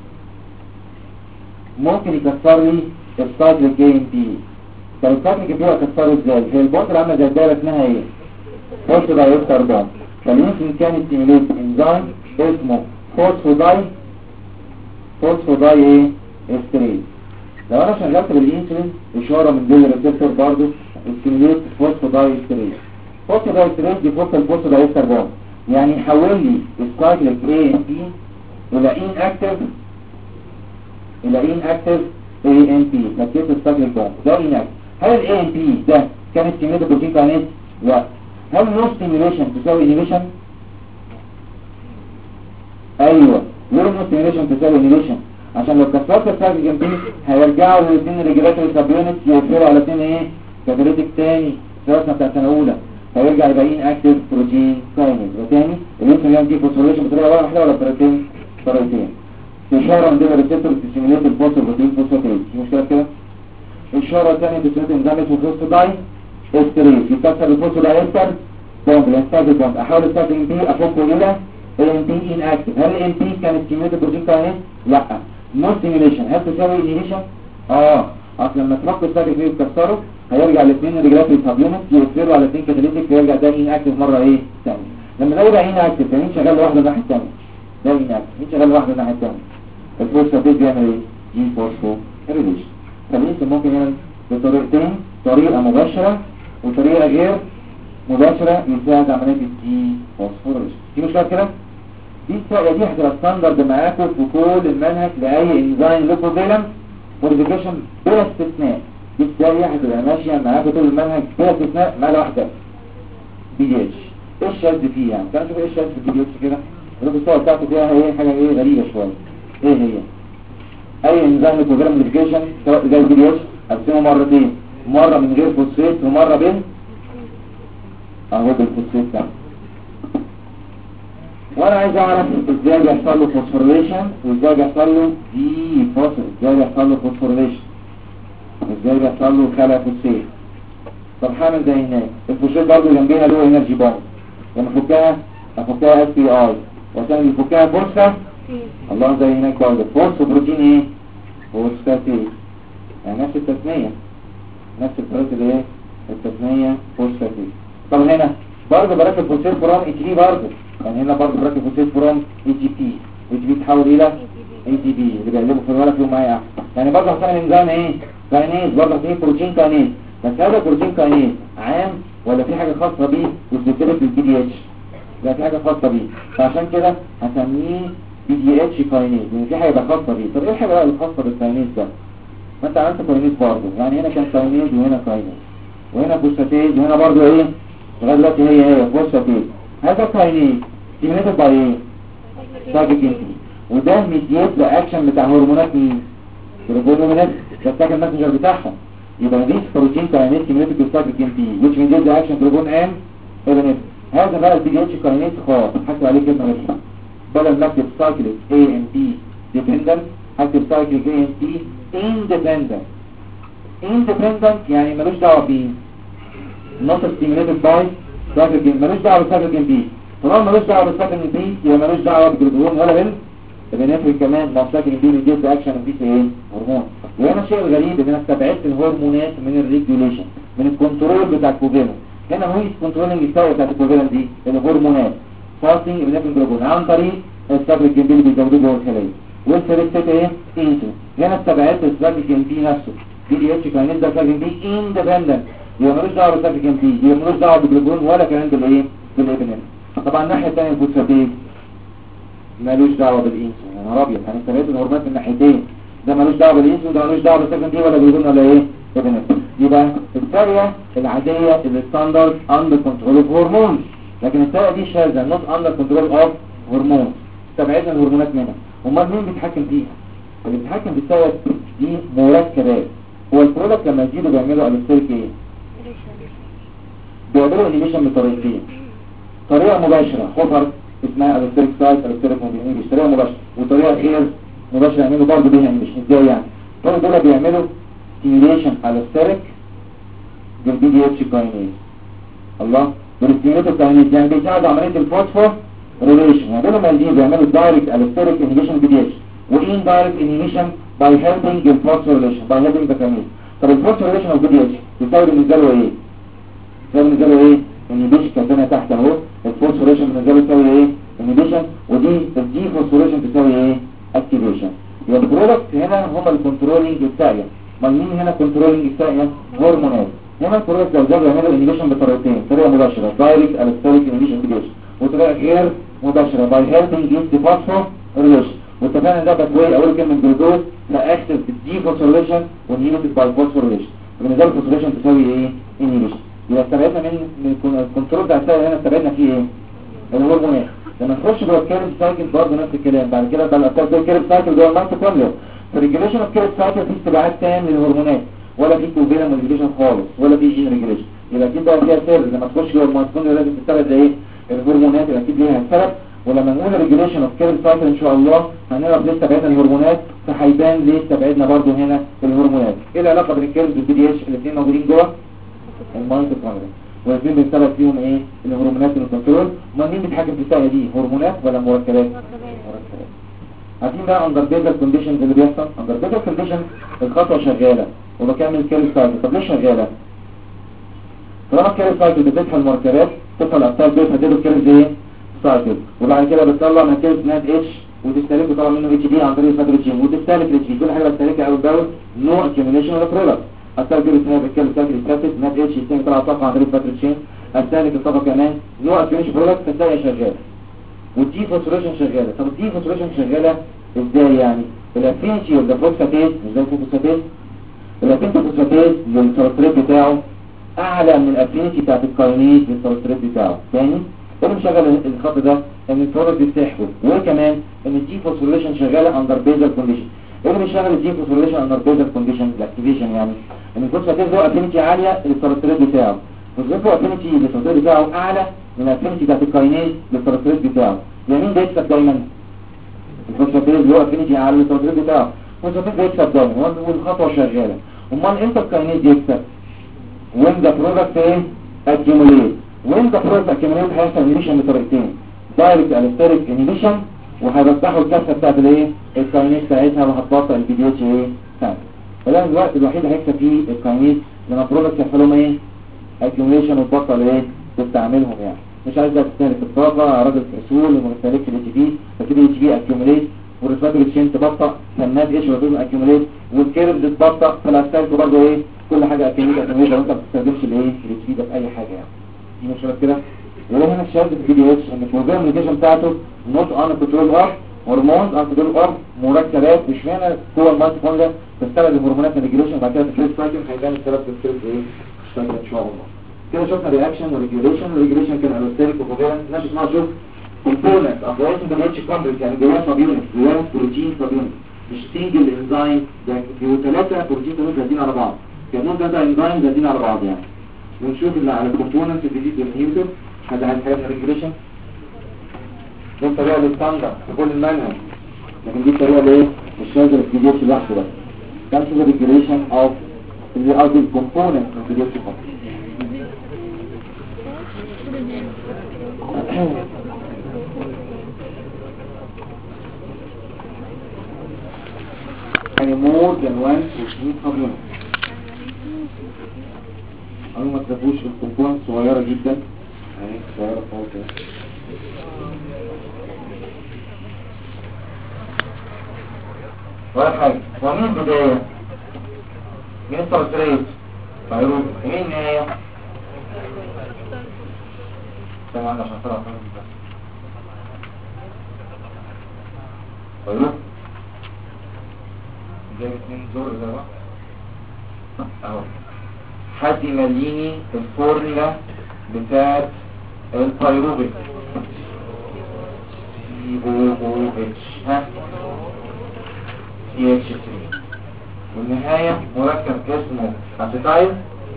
ممكن يكسر لي السايكليك اي ام بي طب السايكليك اي ام بي يكسره ازاي؟ هي البوند اللي عامله زي الدايره اسمها ايه؟ فوسفودايستر بوند فالانسولين كان ستيميوليت انزيم اسمه فوسفوداي ايه؟ استريز لو انا شغلت بالانسولين اشاره من جوه الريسبتور برضه ستيميوليت فوسفوداي استريز فوسفوداي استريز دي فوق الفوسفودايستر بوند يعني يحول لي السايكليك اي ام بي الى ان اكتف اي ام بي نتيجه السايكليك بوند ده ان اكتف هل الاي ام بي ده كان ستيميوليت بروتين كاينيز؟ لا هل نو ستيميوليشن تساوي انيبيشن؟ ايوه ليه نو ستيميوليشن تساوي انيبيشن؟ عشان لو كسرت السايكليك ام بي هيرجعوا للاثنين ريجولاتوري سب يونتس يقفلوا على اثنين ايه؟ كاتاليتيك تاني دراسه بتاعت سنه اولى هيرجع يبقى ان اكتف بروتين كاينيز وتاني الانسولين دي فوسفوريليشن بطريقه واحده ولا طريقتين اشاره من دول الريسبتور تستيميوليت الفوسفوبروتين فوسفاتيز في مشكله كده؟ اشاره ثانيه تستيميوليت انزيم اسمه فوسفوداي استريز يكسر الفوسفوداي استر بوند الانستاج بوند احاول السايكليك ام بي افكه الى الام بي ان اكتف هل الام بي كان ستيميوليت بروتين كاينيز؟ لا نو ستيميوليشن هل تساوي انيبيشن؟ اصل لما تنقص السايكليك ام بي وتكسره هيرجع الاثنين ريجولاتوري سب يونتس يقفلوا على الاثنين كاتاليتيك فيرجع ده ان اكتف مره ايه؟ ثانيه لما ده يبقى ان اكتف مين شغال لوحده الناحيه الثانيه؟ ده ان اكتف مين شغال لوحده الناحيه الثانيه؟ الفوسفاتيز بيعمل ايه؟ دي فوسفوريليشن فالانسولين ممكن يعمل بطريقتين طريقه مباشره وطريقه غير مباشره يساعد عمليه الدي فوسفوريليشن دي مشكله كده؟ دي هتبقى ستاندرد معاكم في كل المنهج لاي انزيم لوكوفيلنت موديفيكيشن بلا استثناء دي هتبقى ماشيه معاكم طول المنهج بلا استثناء ما عدا واحده بي دي اتش ايه الشاذ فيها؟ يعني تعالوا نشوف ايه الشاذ في البي دي اتش كده الصوره بتاعته فيها ايه حاجه ايه غريبه شويه ايه هي؟ اي انزيم لوكوفيلنت موديفيكيشن سواء زي البي دي اتش هتقسمه مرتين مره من غير فوسفات ومره بين اهو بالفوسفات ده وانا عايز اعرف ازاي بيحصل له فوسفوريليشن وازاي بيحصل له دي فوسفور ازاي بيحصل له فوسفوريليشن ازاي بيحصل له خلع فوسفات طب هعمل زي هناك الفوسفات برضه جنبيها له انرجي بوند لما افكها اس بي اي وعشان يفكها فوسفا الله زي هناك برضه فوسفوبروتين ايه؟ فوسفاتيز يعني نفس التسميه نفس الطريقه اللي هي التسميه فوسفاتيز طب هنا برضه بركب فوسفات فروم اي تي برضه يعني هنا برضه بركب فوسفات فروم اي تي بي تحول الى اي تي بي اللي بيقلبوا في الورق فيهم معايا احسن يعني برضه هستعمل انزيم ايه؟ كاينيز برضه هتلاقيه بروتين كاينيز بس هذا بروتين كاينيز عام ولا في حاجه خاصه بيه وسبيسيفيك للبي دي اتش؟ لا في حاجه خاصه بيه فعشان كده هسميه بي دي اتش كاينيز لان في حاجه خاصه بيه طب ايه الحاجه بقى الخاصه بالكاينيز ده؟ ما انت عملت كاينيز برضه يعني هنا كان كاينيز وهنا كاينيز وهنا فوسفاتيز وهنا برضه ايه؟ لغايه دلوقتي هي فوسفاتيز هذا كاينيز ستيميوليتد باي ايه؟ سايكليك ام بي وده ميديت لاكشن بتاع هرمونات مين؟ الهرمونات ده بتاع الماسنجر بتاعهم يبقى دي بروتين كاينيز ستيميوليتد بالسايكليك ام بي which mediates the action هرمون ام ابنت هذا بقى البي دي اتش كاينيز خاص هكتب عليه كلمه غريبه بدل ما اكتب سايكليك اي ام بي ديبندنت هكتب سايكليك اي ام بي اندبندنت يعني ملوش دعوه بيه not stimulated by سايكليك ملوش دعوه بالسايكليك ام بي طالما ملوش دعوه بالسايكليك ام بي يبقى ملوش دعوه بالجلوكوز ولا بالابنفرين كمان ما سايكليك ام بي بيديت اكشن في ايه هرمون وهنا الشيء الغريب ان انا استبعدت الهرمونات من الريجوليشن من الكنترول بتاع الكوفيلنت هنا هو كنترولنج السايكل بتاع الكوفيلنت دي الهرمونات فاستنج ابنفرين جلوكوز عن طريق السبريك جنبي اللي بيزودوه جوه الخلايا، والثالث ست ايه؟ انتو. هنا استبعدت السبريك جنبي نفسه، دي دي اتش كاينيز ده سبريك جنبي اندبندنت، يبقى ملوش دعوه بالسبريك جنبي، يبقى ملوش دعوه بالجلوكون ولا كمان بالايه؟ بالابنين. طبعا الناحيه الثانيه الفوسفاتيز ملوش دعوه بالانسو، يا نهار ابيض هنستبعد الهرمونات من ناحيتين، ده ملوش دعوه بالانسو وده ملوش دعوه بالسبريك جنبي ولا بالجلوكون ولا ايه؟ ابنين. يبقى الثانيه العاديه الستاندرد اندر كنترول اوف هرمونز، لكن الثانيه دي شاذه نوت اندر كنترول اوف هرمونز، استبعدنا الهرمونات منها. امال مين بيتحكم فيها؟ اللي بيتحكم بالسبب دي مركبات. هو البرودكت لما يجيبوا بيعملوا الستيريك ايه؟ بيعملوا انيميشن بطريقتين، طريقه مباشره خطر اسمها الستيريك سايت الستيريك موبيلينج، طريقه مباشره، وطريقه غير مباشره يعملوا برضه بيها انيميشن. ازاي يعني؟ دول بيعملوا ستيميوليشن الستيريك بالبي دي اتش كاينيز. الله، بالستيميوليتور كاينيز يعني بيساعدوا عمليه الفوسفور ريليشن، يعني دول لما يجي بيعملوا دايركت الستيريك انيميشن بي دي اتش وان دايركت انيميشن باي هيلبينج الفوسفوريليشن باي هيلبينج ذا كاينيز. طب الفوسفوريليشن اوف بي دي اتش بيساوي بالنسبه له ايه؟ بيساوي بالنسبه له ايه؟ انيبيشن كاتبها تحت اهو، الفوسفوريليشن بالنسبه له بيساوي ايه؟ انيبيشن، ودي الدي فوسفوريليشن بتساوي ايه؟ اكتيفيشن. يبقى البرودكت هنا هم الكنترولينج الساقيه، امال مين هنا كنترولينج الساقيه؟ هرمونات. هنا البرودكت لو زادوا يعملوا انيبيشن بطريقتين، طريقه مباشره دايركت الستيريك انيبيشن بيديشن، وطريقه غير مباشره باي هيلبينج ذا فوسفوريليشن. واتفقنا ده بتوي اول كلمه جلوكوز فاكتف بالدي فوسفوريليشن ونيوتد باي فوسفوريليشن، بالنسبه له الفوسفوريليشن تساوي ايه؟ انيبيشن. يبقى استبعدنا من الكنترول بتاع السائل هنا، استبعدنا فيه ايه؟ الهرمونات. لما نخش جوه الكيرب سايكل برضه نفس الكلام، بعد كده بقى الابطال جوه الكيرب سايكل جوه الميتوكوندريا، فريجوليشن اوف كيرب سايكل في استبعاد تام للهرمونات، ولا في كوفيلنت ريجوليشن خالص، ولا في جين ريجوليشن. يبقى اكيد بقى فيها سر، لما تخش جوه الميتوكوندريا لازم تستبعد ايه؟ الهرمونات، يبقى اكيد ليها سبب. ولما نقول ريجوليشن اوف كيرب سايكل ان شاء الله هنعرف ليه استبعدنا الهرمونات، فهيبان ليه استبعدنا برضه هنا الهرمونات. ايه العلاقه بين الكيرب والبي دي اتش؟ الاثنين موجودين جوه الميتوكوندريا، والاثنين بيتسبب فيهم ايه؟ الهرمونات والكنترول. امال مين بيتحكم في الساقيه دي؟ هرمونات ولا مركبات؟ مركبات. عارفين بقى اندر بيتر كونديشنز اللي بيحصل؟ اندر بيتر كونديشن الخطوه شغاله وبكمل كيرب سايكل. طب ليه شغاله؟ طالما الكيرب سايكل بتدخل مركبات تدخل ابطال بيت هتدخل كيرب ايه؟ سايكل، وبعد كده بتطلع من كيرب ناد اتش وتستهلك وطلع منه اتش دي عن طريق الفاتريك جين، وتستهلك الاتش دي، كل حاجه بتستهلكها اول باول نو اكيوميليشن ولا برودكت. السايكل بتنهي بالكيرب سايكل ستاتس ناد اتش يستهلك طلع طاقه عن طريق الفاتريك جين، استهلك الطاقه كمان نو اكيوميليشن برودكت، فالساقيه شغاله والدي فوسفوريليشن شغاله. طب الدي فوسفوريليشن شغاله ازاي يعني؟ الافينيتي والفوسفاتيز مش زي الفوسفاتيز، الافينيتي والفوسفاتيز للسبستريت بتاعه اعلى من الافينيتي بتاعت الكاينيز للسبستريت بتاعه. ثاني اللي مشغل الخط ده ان البرودكت بتحفظ، وكمان ان الدي فوسفوريليشن شغاله اندر بيزل كونديشن. ايه اللي بيشغل الدي فوسفوريليشن اندر بيزل كونديشن؟ الاكتيفيشن، يعني ان الفوسفاتيز له افينيتي عاليه للسبستريت بتاعه، والفوسفاتيز افينيتي للسبستريت بتاعه اعلى من الافينيتي بتاعت الكاينيز للسبستريت بتاعه. يعني مين بيكسب دايما؟ الفوسفاتيز له افينيتي اعلى للسبستريت بتاعه، الفوسفاتيز بيكسب دايما والخطوه شغاله. امال امتى الكاينيز يكسب؟ when the product ايه؟ accumulate. when the product accumulate هيحصل انيميشن بطريقتين، دايركت الستيريك انيميشن، وهيفتحوا الكبسه بتاعت الايه؟ الكاينيز بتاعتها، وهتبطئ البي دي اتش ايه؟ ثاني. فده الوقت الوحيد اللي هيكسب فيه الكاينيز لما البرودكت يحصل لهم ايه؟ accumulation وتبطئ ايه؟ تستعملهم يعني. مش عايز بقى تستهلك الطاقه، راجل كسول وما بيستهلكش الاتش بي، فكده الاتش بي accumulate والريسباتوري تشين تبطئ، فالناد اتش وتقول accumulate والكيرب تبطئ، فالاستايكو برضه ايه؟ كل حاجه accumulate لو انت ما بتستخدمش الايه؟ الاتش بي ده في اي حاجه يعني. دي مش كده؟ ولو هنا الشهاده في البي دي اتش ان البروجرام كوميونيكيشن بتاعته نوت اون كنترول اوف هرمونز اون كنترول اوف مركبات، مش معنى هو الميتوكوندريا تستبعد الهرمونات من الريجوليشن، بعد كده في الكريس سايكل هيبان السبب في الكريس ايه؟ سايكل ان شاء الله. كده شفنا رياكشن وريجوليشن. الريجوليشن كان الستيريك وكوفيرنت، الناس اسمها شوف كومبوننت اوف رياكشن ده اتش كومبلكس، يعني جواه سب يونت، جواه بروتين سب يونت، مش سنجل انزيم، ده بيبقوا ثلاثه بروتين زادين على بعض، كانهم ثلاثه انزيم زادين على بعض يعني. ونشوف اللي على الكومبوننت الجديد والانهيبيتور. حد عايز حاجه من الريجوليشن؟ دي الطريقه الستاندرد في كل المنهج، لكن دي الطريقه اللي ايه؟ مش شايفه الفيديوهات لوحده بس. كان في الريجوليشن اوف اللي قصدي الكومبوننت من الفيديوهات فقط. يعني more than one protein supplement. قالوا ما تخافوش، الكومبوننت صغيرة جدا اهي، صغيرة خالص. ولا حاجة. ومين البداية؟ مين السبستريت؟ فيروبيك. ومين النهاية؟ تمام عشان طلع فيروبيك بس. فيروبيك جايب 2 زور زي بعض اهو. حد يمليني الفورمولا بتاعت البيروبيك COOH ها CH3 والنهاية مركب اسمه اسيتايل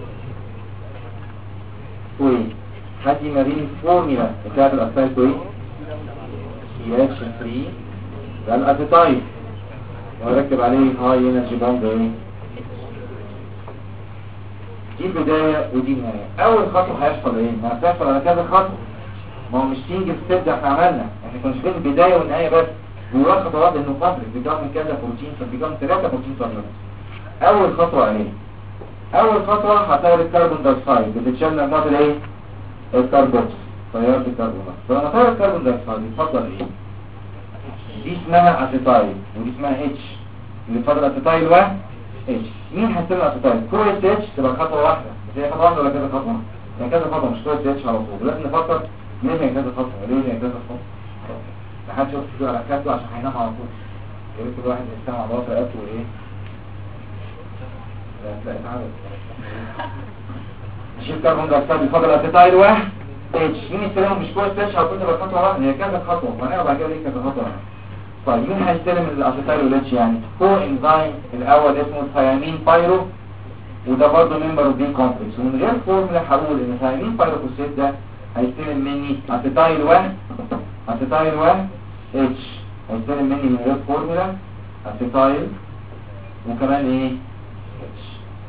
كوي. حد يمليني الفورمولا بتاعت الاسيتايل كوي CH3 ده الاسيتايل وركب عليه هاي انرجي بوند ايه. دي البداية ودي النهاية. اول خطوة هيحصل ايه؟ ما هتحصل على كذا خطوة، ما هو مش سنجل ستيب ده احنا عملنا، احنا كنا شايفين البداية والنهاية بس. جواه خطوات انه فاضل بيجمع من كذا بروتين فبيجمع 3 بروتين فاضلين. اول خطوة ايه؟ اول خطوة هتغير الكربون دايوكسيد بتتشال من مجموعة الايه؟ الكربوكس تيارة الكربونات. فلما تغير الكربون دايوكسيد يتفضل ايه؟ دي اسمها اسيتايل ودي اسمها اتش. اللي فاضل اسيتايل و اتش. مين هيستلم اسيتايل؟ كويس اتش تبقى خطوة واحدة، بس هي خطوة واحدة ولا كذا خطوة؟ يعني كذا خطوة مش كويس اتش على طول. لازم نفكر ليه هي كذا خطوة؟ ليه هي كذا خطوة؟ محدش يقف كده على كاتو عشان هينام على طول. يا ريت كل واحد يستمع على وقت رقبته وايه؟ لا تلاقي اتعرض. نشيل كربون دايوكسيد يفضل اسيتايل و اتش. مين يستلمهم؟ مش كويس اتش على طول تبقى خطوة واحدة، هي كذا خطوة وهنعرف بعد كده ليه كذا خطوة. طيب مين هيستلم الاسيتايل والاتش؟ يعني هو انزيم الاول اسمه ثيامين بايرو وده برضه ممبر اوف بي كومبلكس. ومن غير فورمولا هقول ان ثيامين بايروكوسيت ده هيستلم مني اسيتايل و اتش. هيستلم مني من غير فورمولا اسيتايل وكمان ايه اتش.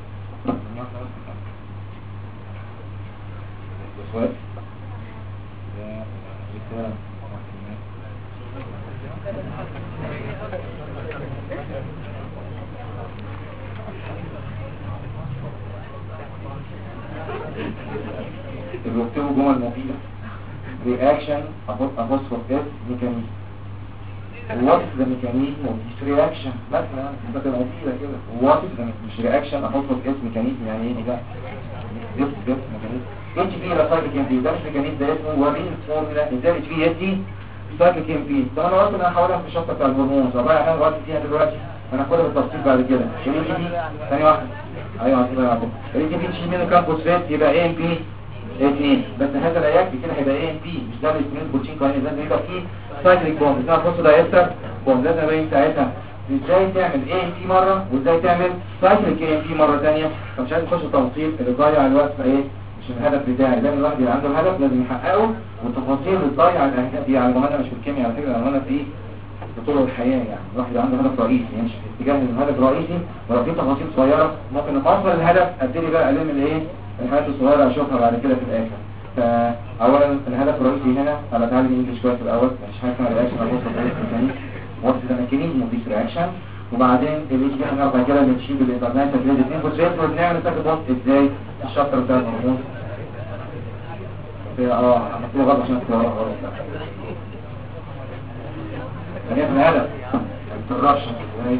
بيكتبوا جمل مفيدة. reaction apostrophe S mechanism. what is the mechanism of this reaction؟ مثلا بتبقى مفيدة كده. what is the مش reaction apostrophe S mechanism يعني ايه ده؟ this mechanism. HB رسائل كيمبي ده مش ميكانيزم، ده اسمه ورين الفورمولا ازاي HB يدي سايكل كيمبي. طب انا قلت انا هحاولها في الشابتر بتاع الهرمون، طب انا وقت فيها دلوقتي انا هاخدها بالتفصيل بعد كده. HB ثانية واحدة ايوه هتبقى HB تشيل منه كام فوسفات يبقى AMP 2 بس هذا لا يكفي كده هيبقى AMP مش ده الاثنين بروتين كاينيز لازم يبقى فيه سايكليك بوند اسمها فوسفودايستر بوند. لازم ابين ساعتها ازاي تعمل AMP مرة وازاي تعمل سايكليك AMP مرة ثانيه. فمش عايز نخش تفاصيل اللي ضايع الوقت في ايه مش الهدف بتاعي. لازم الواحد يبقى عنده الهدف لازم يحققه، والتفاصيل اللي تضيع الاهداف دي على جمالنا مش في الكيمياء على فكره، على في في طول الحياه. يعني الواحد عنده هدف رئيسي يمشي في اتجاه الهدف الرئيسي، ولو في تفاصيل صغيره ممكن لما اوصل للهدف ابتدي بقى الم الايه الحاجات الصغيره اشوفها بعد كده في الاخر. فاولا الهدف الرئيسي هنا على تعلم انجلش كويس الاول مش حاجه اسمها رياكشن او وصف الثاني وات ذا ميكانيزم اوف ذيس رياكشن. وبعدين الاتش بي هنعرف بعد كده بنشيل بالانترنت تجريد 2 فوسفات وبنعمل ساكت بوند ازاي الشابتر بتاع الهرمون. مكتوب غلط عشان اكتب غلط. ثانية في الهدف الترشن ازاي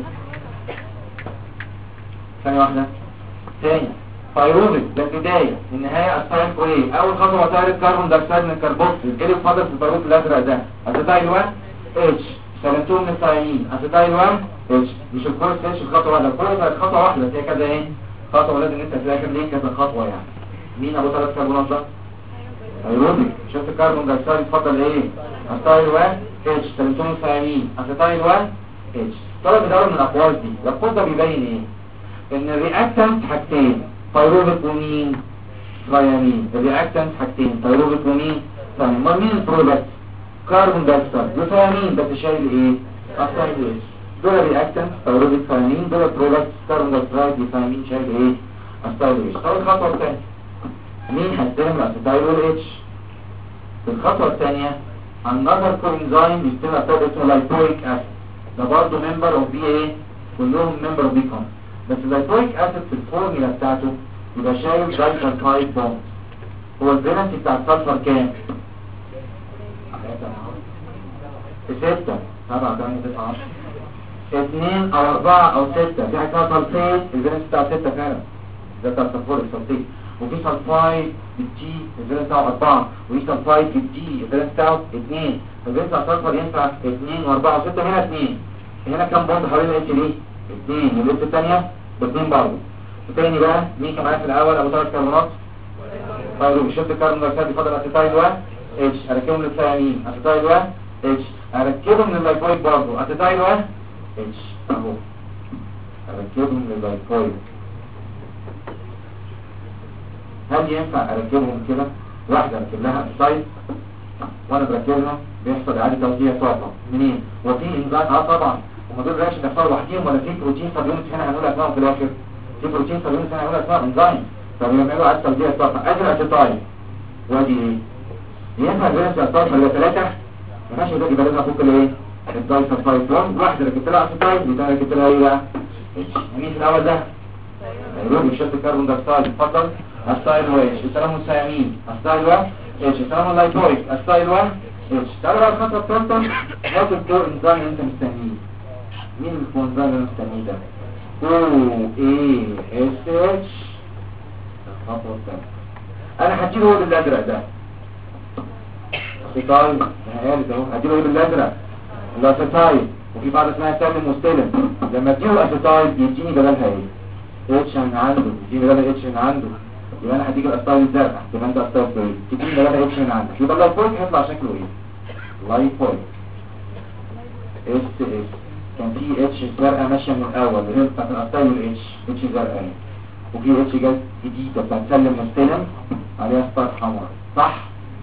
ثانية واحدة تاني فيروبيك ده البداية النهاية اسيتايل كوي. اول خطوة هتعرف كربون دايوكسيد من الكربوكسيل اللي فاضل في الفيروبيك الازرق ده اسيتايل 1 اتش سلمتهم من الثيامين اسيتايل 1 اتش. مش الكورس اتش الخطوة واحدة الكورس خطوة واحدة بس هي كذا ايه خطوة لازم انت في الاخر ليه كذا خطوة. يعني مين ابو 3 كربونات ده؟ فيروبيك. شفت الكربون دايوكسيد اتفضل ايه اسيتايل 1 اتش سلمتهم الثيامين اسيتايل 1 اتش. طلب بدور من الاقوال دي الاقوال ده بيبين ايه ان الرياكتنت حاجتين فيروبيك ومين ثيامين. الرياكتنت حاجتين فيروبيك ومين ثيامين. ما مين البرودكت كربون دايوكسيد وثيامين بس شايل ايه اسيتايل اتش. دول رياكتنت فيروبيك ثيامين دول برودكت كربون دايوكسيد وثيامين شايل ايه اسيتايل اتش. طب الخطوه الثانيه مين هيستلم الاسيتايل والاتش؟ في الخطوه الثانيه another coenzyme بيستلم اسيتايل اسمه لايبويك اسيد ده برضه ممبر اوف بي ايه كلهم ممبر اوف بي كوم. بس اللايبويك اسيد في الفورمولا بتاعته يبقى شايل دايسلفايد بوند. هو الفالنسي بتاع السلفر كام؟ 6 7 8 9 10 2 او 4 او 6. في حاجه اسمها سلفيت الفالنس بتاعه 6 فعلا، ده بتاع السلفور السلفيت. وفي سلفايد بالجي الفالنس بتاعه 4، وفي سلفايد بالجي الفالنس بتاعه 2. فالفالنس بتاع السلفر ينفع 2 و4 و6. هنا 2. هنا كام بوند حوالين الاتش دي؟ 2. والاتش الثانيه ب2 برضه. الثاني بقى مين كان معايا في الاول؟ ابو 3 كربونات. طيب بشفت الكربون دايوكسيد يفضل اسيتايل و اتش. اركبهم للثيامين اسيتايل و اتش. اركبهم لللايكويد برضه اسيتايل و اتش اهو. اركبهم لللايكويد. هل ينفع اركبهم كده؟ واحده اركب لها اسيتايل وانا بركبها بيحصل اعاده توزيع طاقه منين؟ وفي انزيم طبعا. هم دول رياكشن بيحصلوا لوحدهم ولا في بروتين سب يونت هنا هنقول اسمائهم في الاخر؟ في بروتين سب يونت هنا هنقول اسمائهم انزيم. فبيعملوا اعاده توزيع الطاقه. ادي اسيتايل وادي ايه؟ ينفع الفالنس بتاع الطاقه اللي 3 ماشي. ده يبقى لازم افك الايه؟ الداي سلفايد بوند. واحده ركبت لها اسيتايل والثانيه ركبت لها ايه بقى؟ مين في الاول ده؟ هيروح يشد الكربون دايوكسيد. اتفضل. اسيتايل و اتش. السلام الثيامين اسيتايل و اتش. السلام اللايكويك اسيتايل و اتش. تعالوا بقى الخطوه الثالثه. هات الكو انزيم اللي انت مستنيه. مين الكو انزيم اللي انت مستنيه ده؟ او اي اس اتش. الخطوه الثالثه انا هديله هو بالازرق ده اسيتايل. انا قالت اهو هديله ايه بالازرق؟ الاسيتايل. وفي بعض اسمها سالم مستلم. لما اديله اسيتايل يديني بدلها ايه؟ اتش من عنده. يديني بدلها اتش من عنده. يبقى انا هديك الاسيتايل الزرقاء يبقى انت اسيتايل طويل. تديني بدلها اتش من عندك. يبقى اللايكويك هيطلع شكله ايه؟ لايكويك اس اس. كان في اتش زرقاء ماشيه من الاول اللي هي بتاعت الاسيتايل والاتش اتش زرقاء. وفي اتش جت جديده بتاعت سلم مستلم عليها ستار حمراء صح؟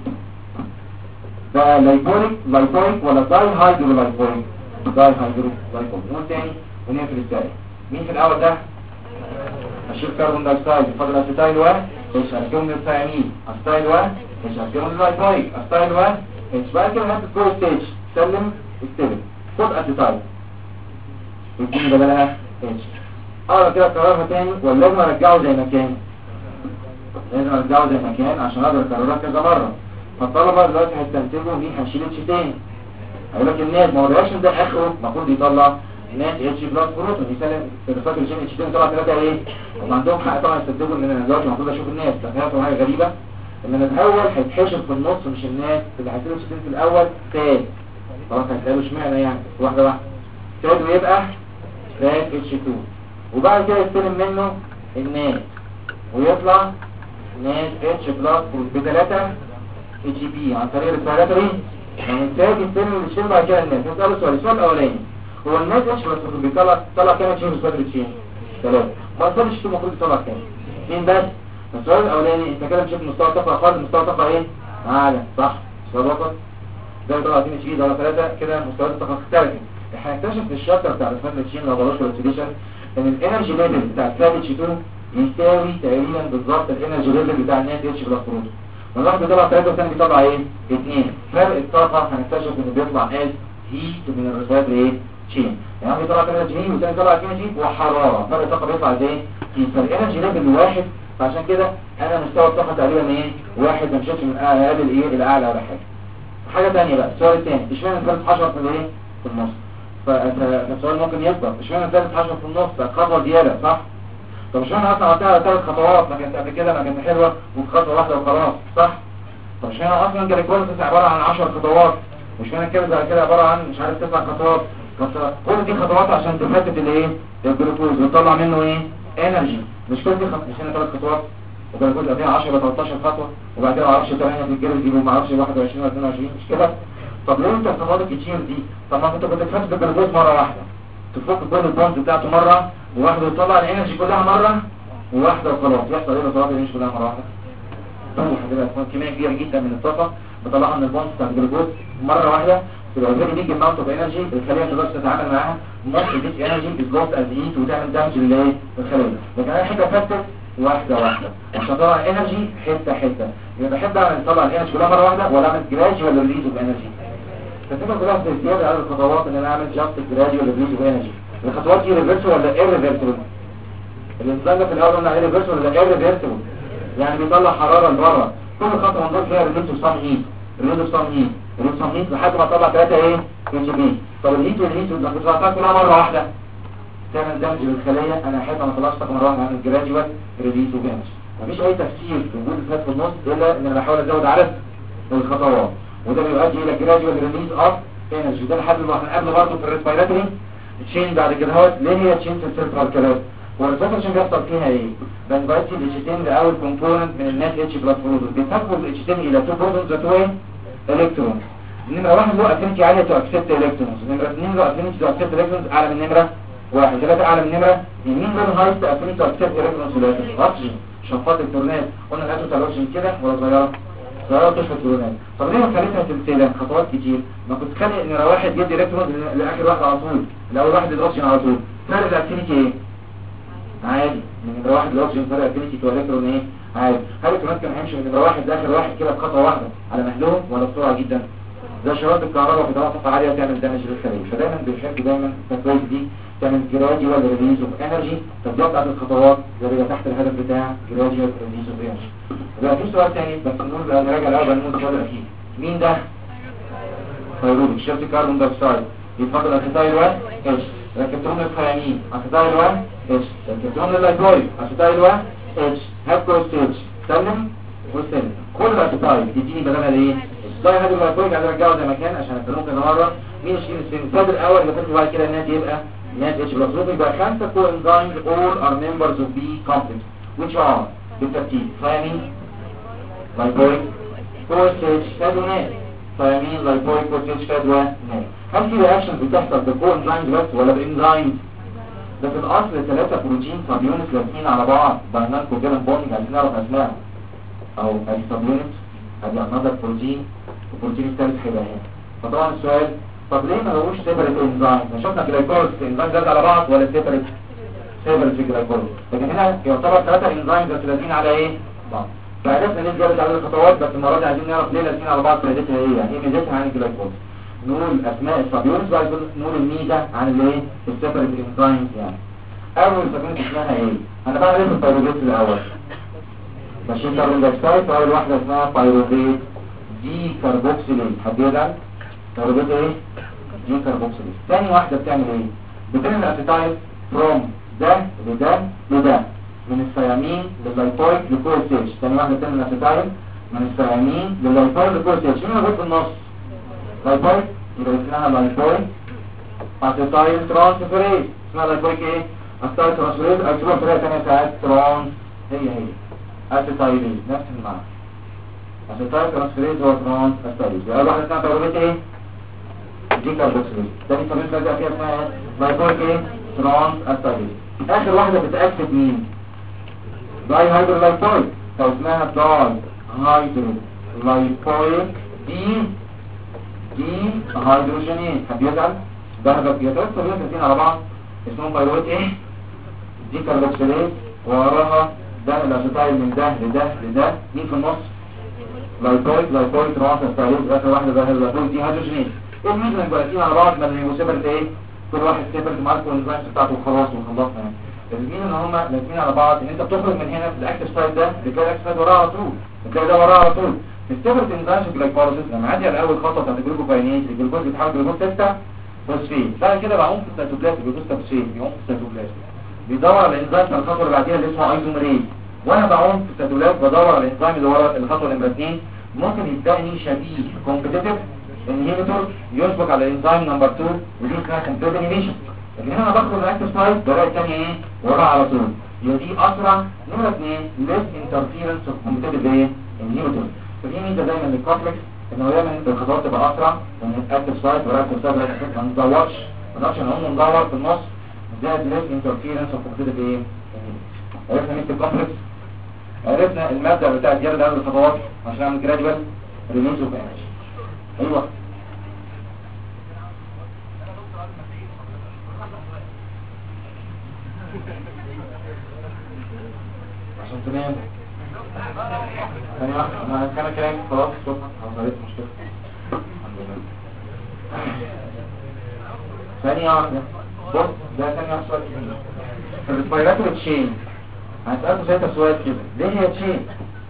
ده لايكويك ولا داي هيدرو لايكويك؟ داي هيدرو لايكويك. نقول تاني ونقفل الثاني. مين في الاول ده؟ اشيل كربون دايوكسيد يفضل اسيتايل و اتش. اركبهم للثيامين اسيتايل و اتش. اركبهم لللايكويك اسيتايل و اتش. بعد كده هات الكور ستيج سلم استلم. خد اسيتايل يديني بدلها اتش. اقرا كده اكررها تاني ولا لازم ارجعه زي ما كان؟ لازم ارجعه زي ما كان عشان اقدر اكررها كذا مره. فالطلبه دلوقتي هيستنتجوا مين هيشيل اتش تاني. هيقول لك الناس ما هو الرياكشن ده اخره المفروض يطلع ناس اتش بلس بروتون. يسلم الريسبتور جين اتش تاني طلع 3 ايه؟ هم عندهم حق طبعا يستنتجوا ان انا دلوقتي المفروض اشوف الناس. تخيلوا حاجه غريبه ان انا الاول هيتحشر في النص مش الناس اللي هيشيلوا اتش تاني في الاول ساد. خلاص هتلاقوا اشمعنى يعني واحده واحده ساد ويبقى ساد اتش 2 وبعد كده يستلم منه الناس ويطلع ناس اتش بلس ب3 اتش بي عن طريق الريسبيراتوري. يعني ساد يستلم الشيل بعد كده الناس. نسأله السؤال الاولاني هو الناس اتش بلس بيطلع كام اتش ريسبيراتوري تشين؟ 3. ما السؤال المفروض يطلع كام؟ 2 بس. السؤال الاولاني انت كده مشيت مستوى طاقه خالص. مستوى طاقه ايه؟ اعلى صح؟ مستوى طاقه ده بيطلع 2 اتش بي ده 3 كده مستوى الطاقه اختلفت. احنا اكتشفنا في الشابتر بتاع الريسبيراتوري تشين لو بلاش الاكسيديشن ان الانرجي ليفل بتاع ساد اتش 2 يساوي تقريبا بالظبط الانرجي ليفل بتاع الناس اتش بلس بروتون. والواحد بيطلع 3 والثاني بيطلع ايه؟ 2. فرق الطاقه هنكتشف انه بيطلع از هيت من الريسبيراتوري ايه؟ تشين. يعني بيطلع 3 جي والثاني بيطلع 2 جي وحراره. فرق الطاقه بيطلع ازاي؟ فالانرجي ليفل واحد. فعشان كده انا مستوى الطاقه تقريبا ايه؟ واحد. ما مشيتش من اقل ايه الاعلى ولا حاجه. حاجه ثانيه بقى السؤال الثاني اشمعنى الثالث حشر في الايه؟ في النص. فالسؤال ممكن يسبق اشمعنى الثالث حشر في النص؟ بقت خطوه زياده صح؟ طب مش انا اصلا عملتها على 3 خطوات. ما كانت قبل كده ما كانت حلوه وفي خطوه واحده وخلاص صح؟ طب مش انا اصلا جلايكوليسيس عباره عن 10 خطوات. مش انا كده بعد كده عباره عن مش عارف 9 خطوات. كل دي خطوات عشان تفتت الايه؟ الجلوكوز وتطلع منه ايه؟ انرجي. مش كل دي مش هنا 3 خطوات والجلوكوز فيها 10 13 خطوه وبعد كده ما اعرفش 8 في الجلد يجيبوا ما اعرفش 21 ولا 22 مش كده؟ طب ليه انت الخطوات الكتير دي؟ طب ما انت كنت تفتت الجلوكوز مره واحده تفك كل البونز بتاعته مره وواحده وتطلع الانرجي كلها مره وواحده وخلاص. يحصل ايه الخطوات اللي مش كلها مره واحده؟ هتبقى كميه كبيره جدا من الطاقه بطلعها من البونز بتاع الجلوكوز مره واحده. تبقى فيري بيج اماونت اوف انرجي. الخليه ما تقدرش تتعامل معاها. نص دي انرجي از لوست از هيت وتعمل دامج للايه؟ للخليه. لكن انا احب افتت واحده واحده عشان اطلع انرجي حته حته. يبقى بحب اعمل اطلع الانرجي كلها مره واحده ولا اعمل جراجوال ريليز اوف انرجي. فالفكره كلها في الزياده على الخطوات ان انا اعمل جاست جراجوال ريليز اوف انرجي. الخطوات دي ريفرسبل ولا ايرفيرسبل؟ الانسان ده في الاول قلنا عليه ريفرسبل ولا ايرفيرسبل؟ يعني بيطلع حراره لبره. كل خطوه من دول فيها ريليز اوف سام هيت. ريليز اوف سام هيت الهيت لحد ما تطلع 3 ايه اتش بي. طب الهيت والهيت لما بتطلع كلها مره واحده تعمل دمج للخليه. انا احب ما اطلعش طاقه مره واحده عن الجراديوال ريليز وبنج. مفيش اي تفسير في وجود الفات في النص الا ان انا بحاول ازود عدد الخطوات، وده بيؤدي الى جراديوال ريليز اوف انرجي. ده لحد ما احنا قبل برضه في الريسبيراتوري تشين بعد كده اهوت. ليه هي تشين في السيرفرال كلام؟ والريسبيراتوري بيحصل فيها ايه؟ بنبعتي الاتشتين لاول كومبوننت من الناس اتش بلس بروتون، بيتحولوا الاتشتين الى 2 بروتونز ذات واي الكترون. نمره 1 له افينيتي عاليه تو اكسبت الكترونز، نمره 2 له افينيتي تو اكسبت الكترونز اعلى من نمره 1، 3 اعلى من نمره. مين له هايست افينيتي تو اكسبت الكترونز ولكن اكسجين شفاط الكترونات. قلنا الاتوم تالوجين كده ولا صغيره صغيره تشفط الكترونات. طب ليه ما خليتها سلسله خطوات كتير؟ ما كنت خلي ان واحد يدي الكترونز لاخر واحد على طول، الاول واحد الاكسجين على طول. فرق الافينيتي ايه؟ عادي من نمره 1 الاكسجين فرق افينيتي تو الكترون ايه؟ عادي. هل الكترونات كان هيمشي من نمره 1 لاخر واحد كده بخطوه واحده على مهلهم ولا بسرعه جدا؟ ده شرارة الكهرباء في طاقة عالية تعمل دامج للخلية. فدايما بنحب دايما التكويس دي تعمل جراديوال ريليز اوف انرجي. تطبيق بتاعت الخطوات ده تحت الهدف بتاع جراديوال ريليز اوف انرجي. يبقى في سؤال تاني بس نقول نراجع الاول نقول السؤال الاخير. مين ده؟ فيروبيك شفت كربون دايوكسيد يتفضل اسيتايل 1 اتش، ركبتهم للثيامين اسيتايل 1 اتش، ركبتهم لللايكويد اسيتايل 1 اتش، هاب كروستيج سلم وسلم. كل الاسيتايل تديني بدلها ايه؟ الاسيتايل هذا اللايكويد عايز ارجعه زي ما كان عشان استخدمه كذا مره. مين يشيل السين الاول اللي فات بعد كده الناتج يبقى نات اتش بلس. يبقى 5 كو انزيمز all are members of B complex which are بالترتيب ثيامين لايكويد كروستيج فادونات. ثيامين لايكويد كروستيج فادونات. هل في رياكشنز بتحصل بالكو انزيمز بس ولا بانزيمز؟ ده في الاصل 3 بروتين سب يونتس لازقين على بعض باينال كوفالنت بوندنج. عايزين نعرف اسمائهم او اي سب يونت ادي انذر بروتين والبروتين الثالث هيبقى هنا. فطبعا السؤال طب ليه ما لهوش سيبريت انزيم؟ احنا شفنا جلايكوز انزيم زاد على بعض ولا سيبريت جلايكوز، لكن هنا يعتبر 3 انزيم بس لازقين على ايه؟ بعض. فعرفنا ليه زادت على الخطوات بس المره دي عايزين نعرف ليه لازقين على بعض فائدتها ايه؟ يعني ايه ميزتها عن الجلايكوز؟ نقول اسماء السبيونز بعد كده نقول الميزه عن الايه؟ السيبريت انزيمز. يعني اول سبيونز اسمها ايه؟ انا بعمل ايه في الفيروبيت الاول؟ ماشي كربون دايوكسيد. اول واحده اسمها فيروبيت دي كربوكسيليز. حد يزعل؟ فيروبيت ايه؟ دي كربوكسيليز. ثاني واحده بتعمل ايه؟ بتعمل اسيتايل فروم ده لده لده من الثيامين لللايكويد لكورتيج. ثاني واحده بتعمل اسيتايل من الثيامين لللايكويد لكورتيج. مين موجود في النص؟ لايكويد يبقى اسمها لايكويد اسيتايل ترانسفيريز. اسمها لايكويد ايه؟ اسيتايل ترانسفيريز. اكتبها بطريقه ثانيه ساعات ترانس هي اسيتايلين نفس المعنى. اسيتايل ترانسفيريز هو ترانس اسيتايلين. يبقى واحده اسمها فيروبيت ايه؟ دي كاربوكسيليز. تاني سبيل بقى فيها اسمها لايكويد ايه؟ ترانس اسيتايلين. اخر واحده بتاكد مين؟ داي هيدرو لايكويد فاسمها داي هيدرو لايكويد دي هيدروجينيز. حد يزعل؟ ده هدف يترتب سبيل الاثنين على بعض اسمهم فيروبيت ايه؟ دي كاربوكسيليز وراها ده الاسيتايل من ده لده لده. مين في النص؟ لايكويد ترانس اسيتايلين. اخر واحده ده اللايكويد دي هيدروجينيز. ايه الميزه ان بقى على بعض ما اللي سيبرت ايه؟ كل واحد سيبرت معاه الكونزايمز بتاعته وخلاص وخلصنا. يعني لازمين ان هم لازمين على بعض ان انت بتخرج من هنا في الاكتيف سايت ده بتلاقي الاكتيف سايت وراه على طول، بتلاقي ده وراه على طول. في السيبرت انزيمز جلايكوليسيس لما عدي على اول خطوه بتاعت الجلوكوكاينيز الجلوكوز بيتحول جلوكوز 6 فوسفين. بعد كده بعوم في السيتوبلازم الجلوكوز فوسفين بيعوم في السيتوبلازم بيدور على الانزيم بتاع الخطوه اللي بعديها اللي اسمه ايزوميريز. وانا بعوم في السيتوبلازم بدور على الانزيم اللي ورا الخطوه نمره 2 ممكن يداني شبيه كومبيتيتيف انهيبيتور يسبق على الانزيم نمبر 2 ودي اسمها كومبليت انيبيشن. لكن هنا انا بخرج من الاكتيف سايت بلاقي الثانيه ايه؟ ورا على طول. يبقى دي اسرع. نمره 2 ليس انترفيرنس اوف كومبيتيتيف ايه؟ انهيبيتور. فدي ميزه دايما للكومبلكس انه دايما الخطوات تبقى اسرع لان الاكتيف سايت والاكتيف سايت ما ندورش نقوم ندور في النص. زائد ليس انترفيرنس اوف كومبيتيتيف ايه؟ عرفنا ميزه الكومبلكس. عرفنا المبدا بتاع زياده هذه الخطوات عشان نعمل جراديوال ريليز اوف انرجي. ايوه عشان تنام ثانية واحدة انا كان كلام خلاص الصبح حصلت مشكلة الحمد لله. ثانية واحدة بص ده ثانية واحدة سؤال كده في الريسبيراتوري تشين هنسألكوا ساعتها سؤال كده ليه هي تشين؟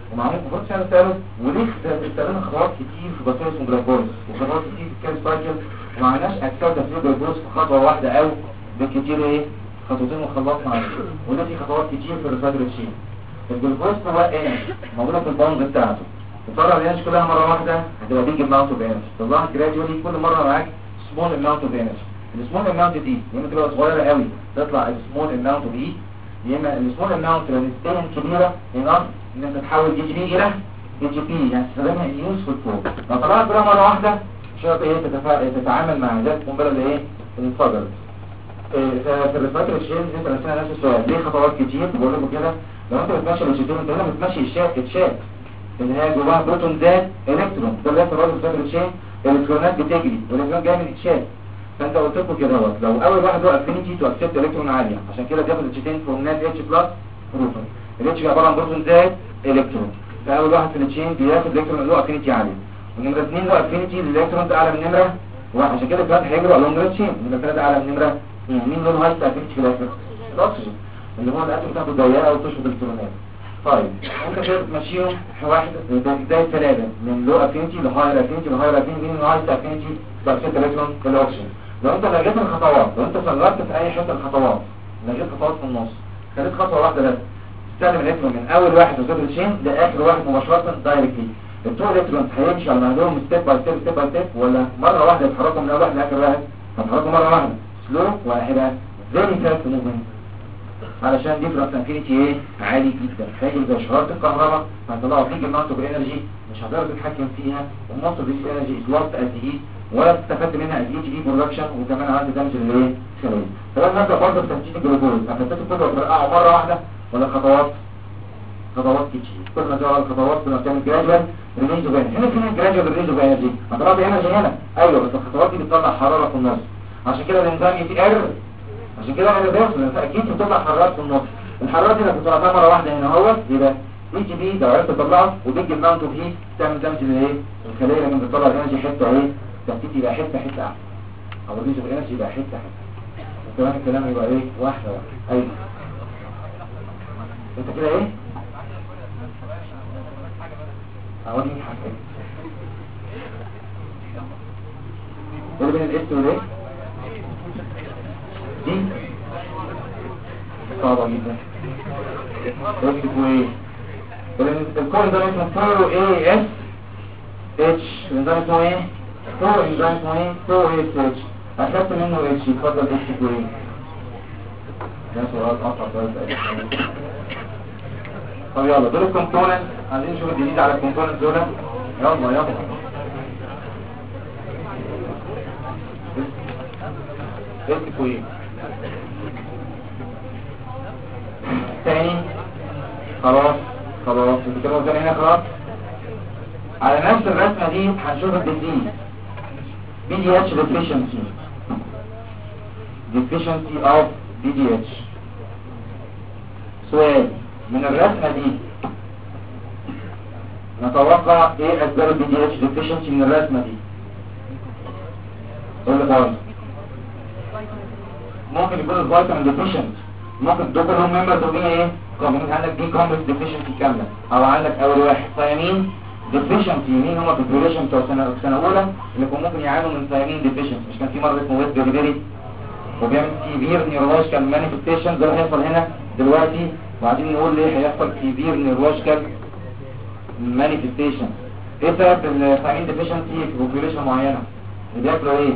ومعمول المفروض عشان نساله وليه استخدمنا خطوات كتير في بطارية جلوكوز وخطوات كتير في الكيرس سايكل وما عملناش اكسل تفريغ جلوكوز في خطوه واحده او بالكتير ايه خطوتين وخلصنا عليه. وده في خطوات كتير في الريسايكل تشين. الجلوكوز هو ايه موجوده في البوند بتاعته وطلع الانرجي كلها مره واحده هتبقى بيج اماونت اوف انرجي. طلعها جراديولي كل مره معاك سمول اماونت اوف انرجي. السمول اماونت دي يا اما تبقى صغيره قوي تطلع السمول اماونت اوف اي، يا اما السمول اماونت لو نسبيا كبيره انف ان انت تحول جي بي الى جي بي يعني تستخدمها يوسفول فور. لو طلعت كلها مره واحده شرط ايه تتعامل مع ذات القنبله اللي ايه انفجرت. في الريسايكل تشين انت رسمنا نفس السؤال ليه خطوات كتير بقول لكم كده. لو انت بتمشي الشيتين انت هنا بتمشي الشات اللي هي جواها بروتون زائد الكترون ده اللي في الريسايكل تشين الالكترونات بتجري والالكترون جاي من الشات. فانت قلت لكم كده اهوت لو اول واحد هو افينيتي تو اكسبت الكترون عاليه عشان كده بياخد الشيتين فروم نات اتش بلس بروتون. الاتش عباره عن بروتون زائد الكترون فاول واحد في التشين بياخد الكترون له افينيتي عاليه ونمره 2 له افينيتي للالكترون اعلى من نمره واحد عشان كده الثلاثه هيجروا على نمره تشين نمره 3 اعلى من نمره مين له هاي افينيتي في الاخر الاكسجين اللي هو الاتوم بتاعته ضيقه وتشفط الالكترونات. طيب انت كده تمشيهم واحد زي الثلاثه من لو افينيتي لهاي افينيتي لهاي افينيتي مين هاي افينيتي باكسيت الكترون الاكسجين. لو انت لغيت الخطوات لو انت صغرت في اي حته الخطوات لغيت خطوات في النص خليت خطوه واحده بس تستخدم الالكترون من اول واحد وصلت الشين لاخر واحد مباشره دايركتلي. التو الكترون هيمشي على مهلهم ستيب باي ستيب ستيب باي ستيب ولا مره واحده يتحركوا من اول واحد لاخر واحد هيتحركوا مره واحده سلو وهيبقى فيري فاست موفمنت علشان ديفرنس انفينيتي ايه عالي جدا هيجي زي شراره الكهرباء هتطلعوا فيك اماونت اوف انرجي مش هتقدر تتحكم فيها والمصدر دي انرجي از لوست از هيت ولا استفدت منها از اي تي في برودكشن وكمان عملت دامج للايه خلايا. فلازم نبدا برضه في تسجيل الجلوكوز هتبتدي كله ترقعه مره واحده ولا خطوات كتير. كل ما تقرا الخطوات كل ما تعمل جراديوال ريليز اوف انرجي. هنا في جراديوال ريليز اوف انرجي هتطلع انرجي هنا ايوه بس الخطوات دي بتطلع حراره في النص عشان كده الانزيم يتقر عشان كده انا بوصل انت اكيد بتطلع حرارات في النص. الحرارات دي لو بتطلعها مره واحده هنا اهوت يبقى اي جي بي لو عرفت تطلعه وبيج اماونت اوف هيت تعمل دامج لايه الخليه لما بتطلع الانرجي حته ايه تحتيك يبقى حته احسن او ريليز اوف انرجي يبقى حته وكمان الكلام يبقى ايه واحده ايوه انت كده ايه اوريك حاجه اللي بين الاس والايه دي صعبه جدا اكتبوا ايه الكون ده اسمه فورو اي اس اتش ده اسمه ايه فورو ده اسمه ايه فورو اس اتش اخدت منه اتش اتفضل اكتبوا ايه ده سؤال اصعب ده. طب يلا دول الكومبوننت عايزين نشوف الجديد على الكومبوننت دول يلا اكتبوا ايه تاني خلاص انت كده قدامي هنا خلاص على نفس الرسمه دي هنشوف الديزيز بي دي اتش deficiency of بي دي اتش. سؤال من الرسمه دي نتوقع ايه اسباب البي دي اتش deficiency من الرسمه دي؟ قول لي برضه ممكن يكون الفيتامين ديفيشنت ممكن دول كلهم ممبرز ومين ايه كومبوننت عندك دي كومبلكس ديفيشنسي كامله او عندك اول واحد ثيامين ديفيشنسي مين هم في البريوليشن بتوع سنه اولى اللي كانوا ممكن يعانوا من ثيامين ديفيشنسي مش كان في مرض اسمه ويت بيري وبيعمل سيفير نيورولوجيكال مانيفستيشن ده هيحصل هنا دلوقتي وبعدين نقول ليه هيحصل سيفير نيورولوجيكال مانيفستيشن. ايه سبب الثيامين ديفيشنسي في بوبيوليشن معينه اللي بياكلوا ايه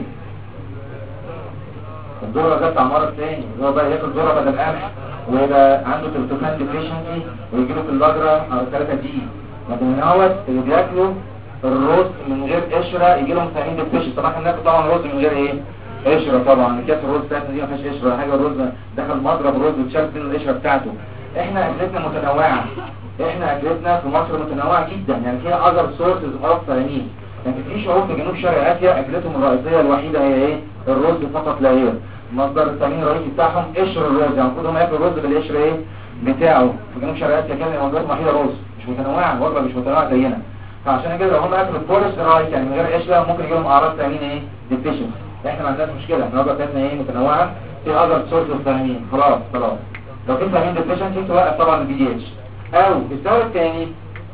الذره ده بتاع مرض تاني اللي هو بقى ياكل ذره بدل قمح ويبقى عنده تريبتوفان ديفيشنسي ويجي له في اللجره او 3 دي. لكن هنا هوت اللي بياكلوا الرز من غير قشره يجي لهم ثيامين ديفيشنسي. طبعا احنا بناكل طبعا رز من غير ايه قشره طبعا كاس الرز بتاعتنا دي ما فيهاش قشره حاجه الرز دخل مضرب رز واتشال منه القشره بتاعته. احنا اكلتنا متنوعه احنا اكلتنا في مصر متنوعه جدا يعني فيها اذر سورسز اوف ثيامين. لكن في شعوب في جنوب شرق اسيا اكلتهم الرئيسيه الوحيده هي ايه الرز فقط لا غير. مصدر الثيامين الرئيسي بتاعهم قشر الرز يعني المفروض هم ياكلوا الرز بالقشر ايه بتاعه. في جنوب شرق اسيا كان الموجودات الوحيده رز مش متنوعه وجبه مش متنوعه زينا. فعشان كده لو هم اكلوا البوليش رايت يعني من غير قشره ممكن يجي لهم اعراض ثيامين ايه ديفيشنسي. احنا ما عندناش مشكله احنا الوجبه بتاعتنا ايه متنوعه في اذر سورس اوف ثيامين خلاص لو في ثيامين ديفيشنسي توقف طبعا البي دي اتش. او السبب الثاني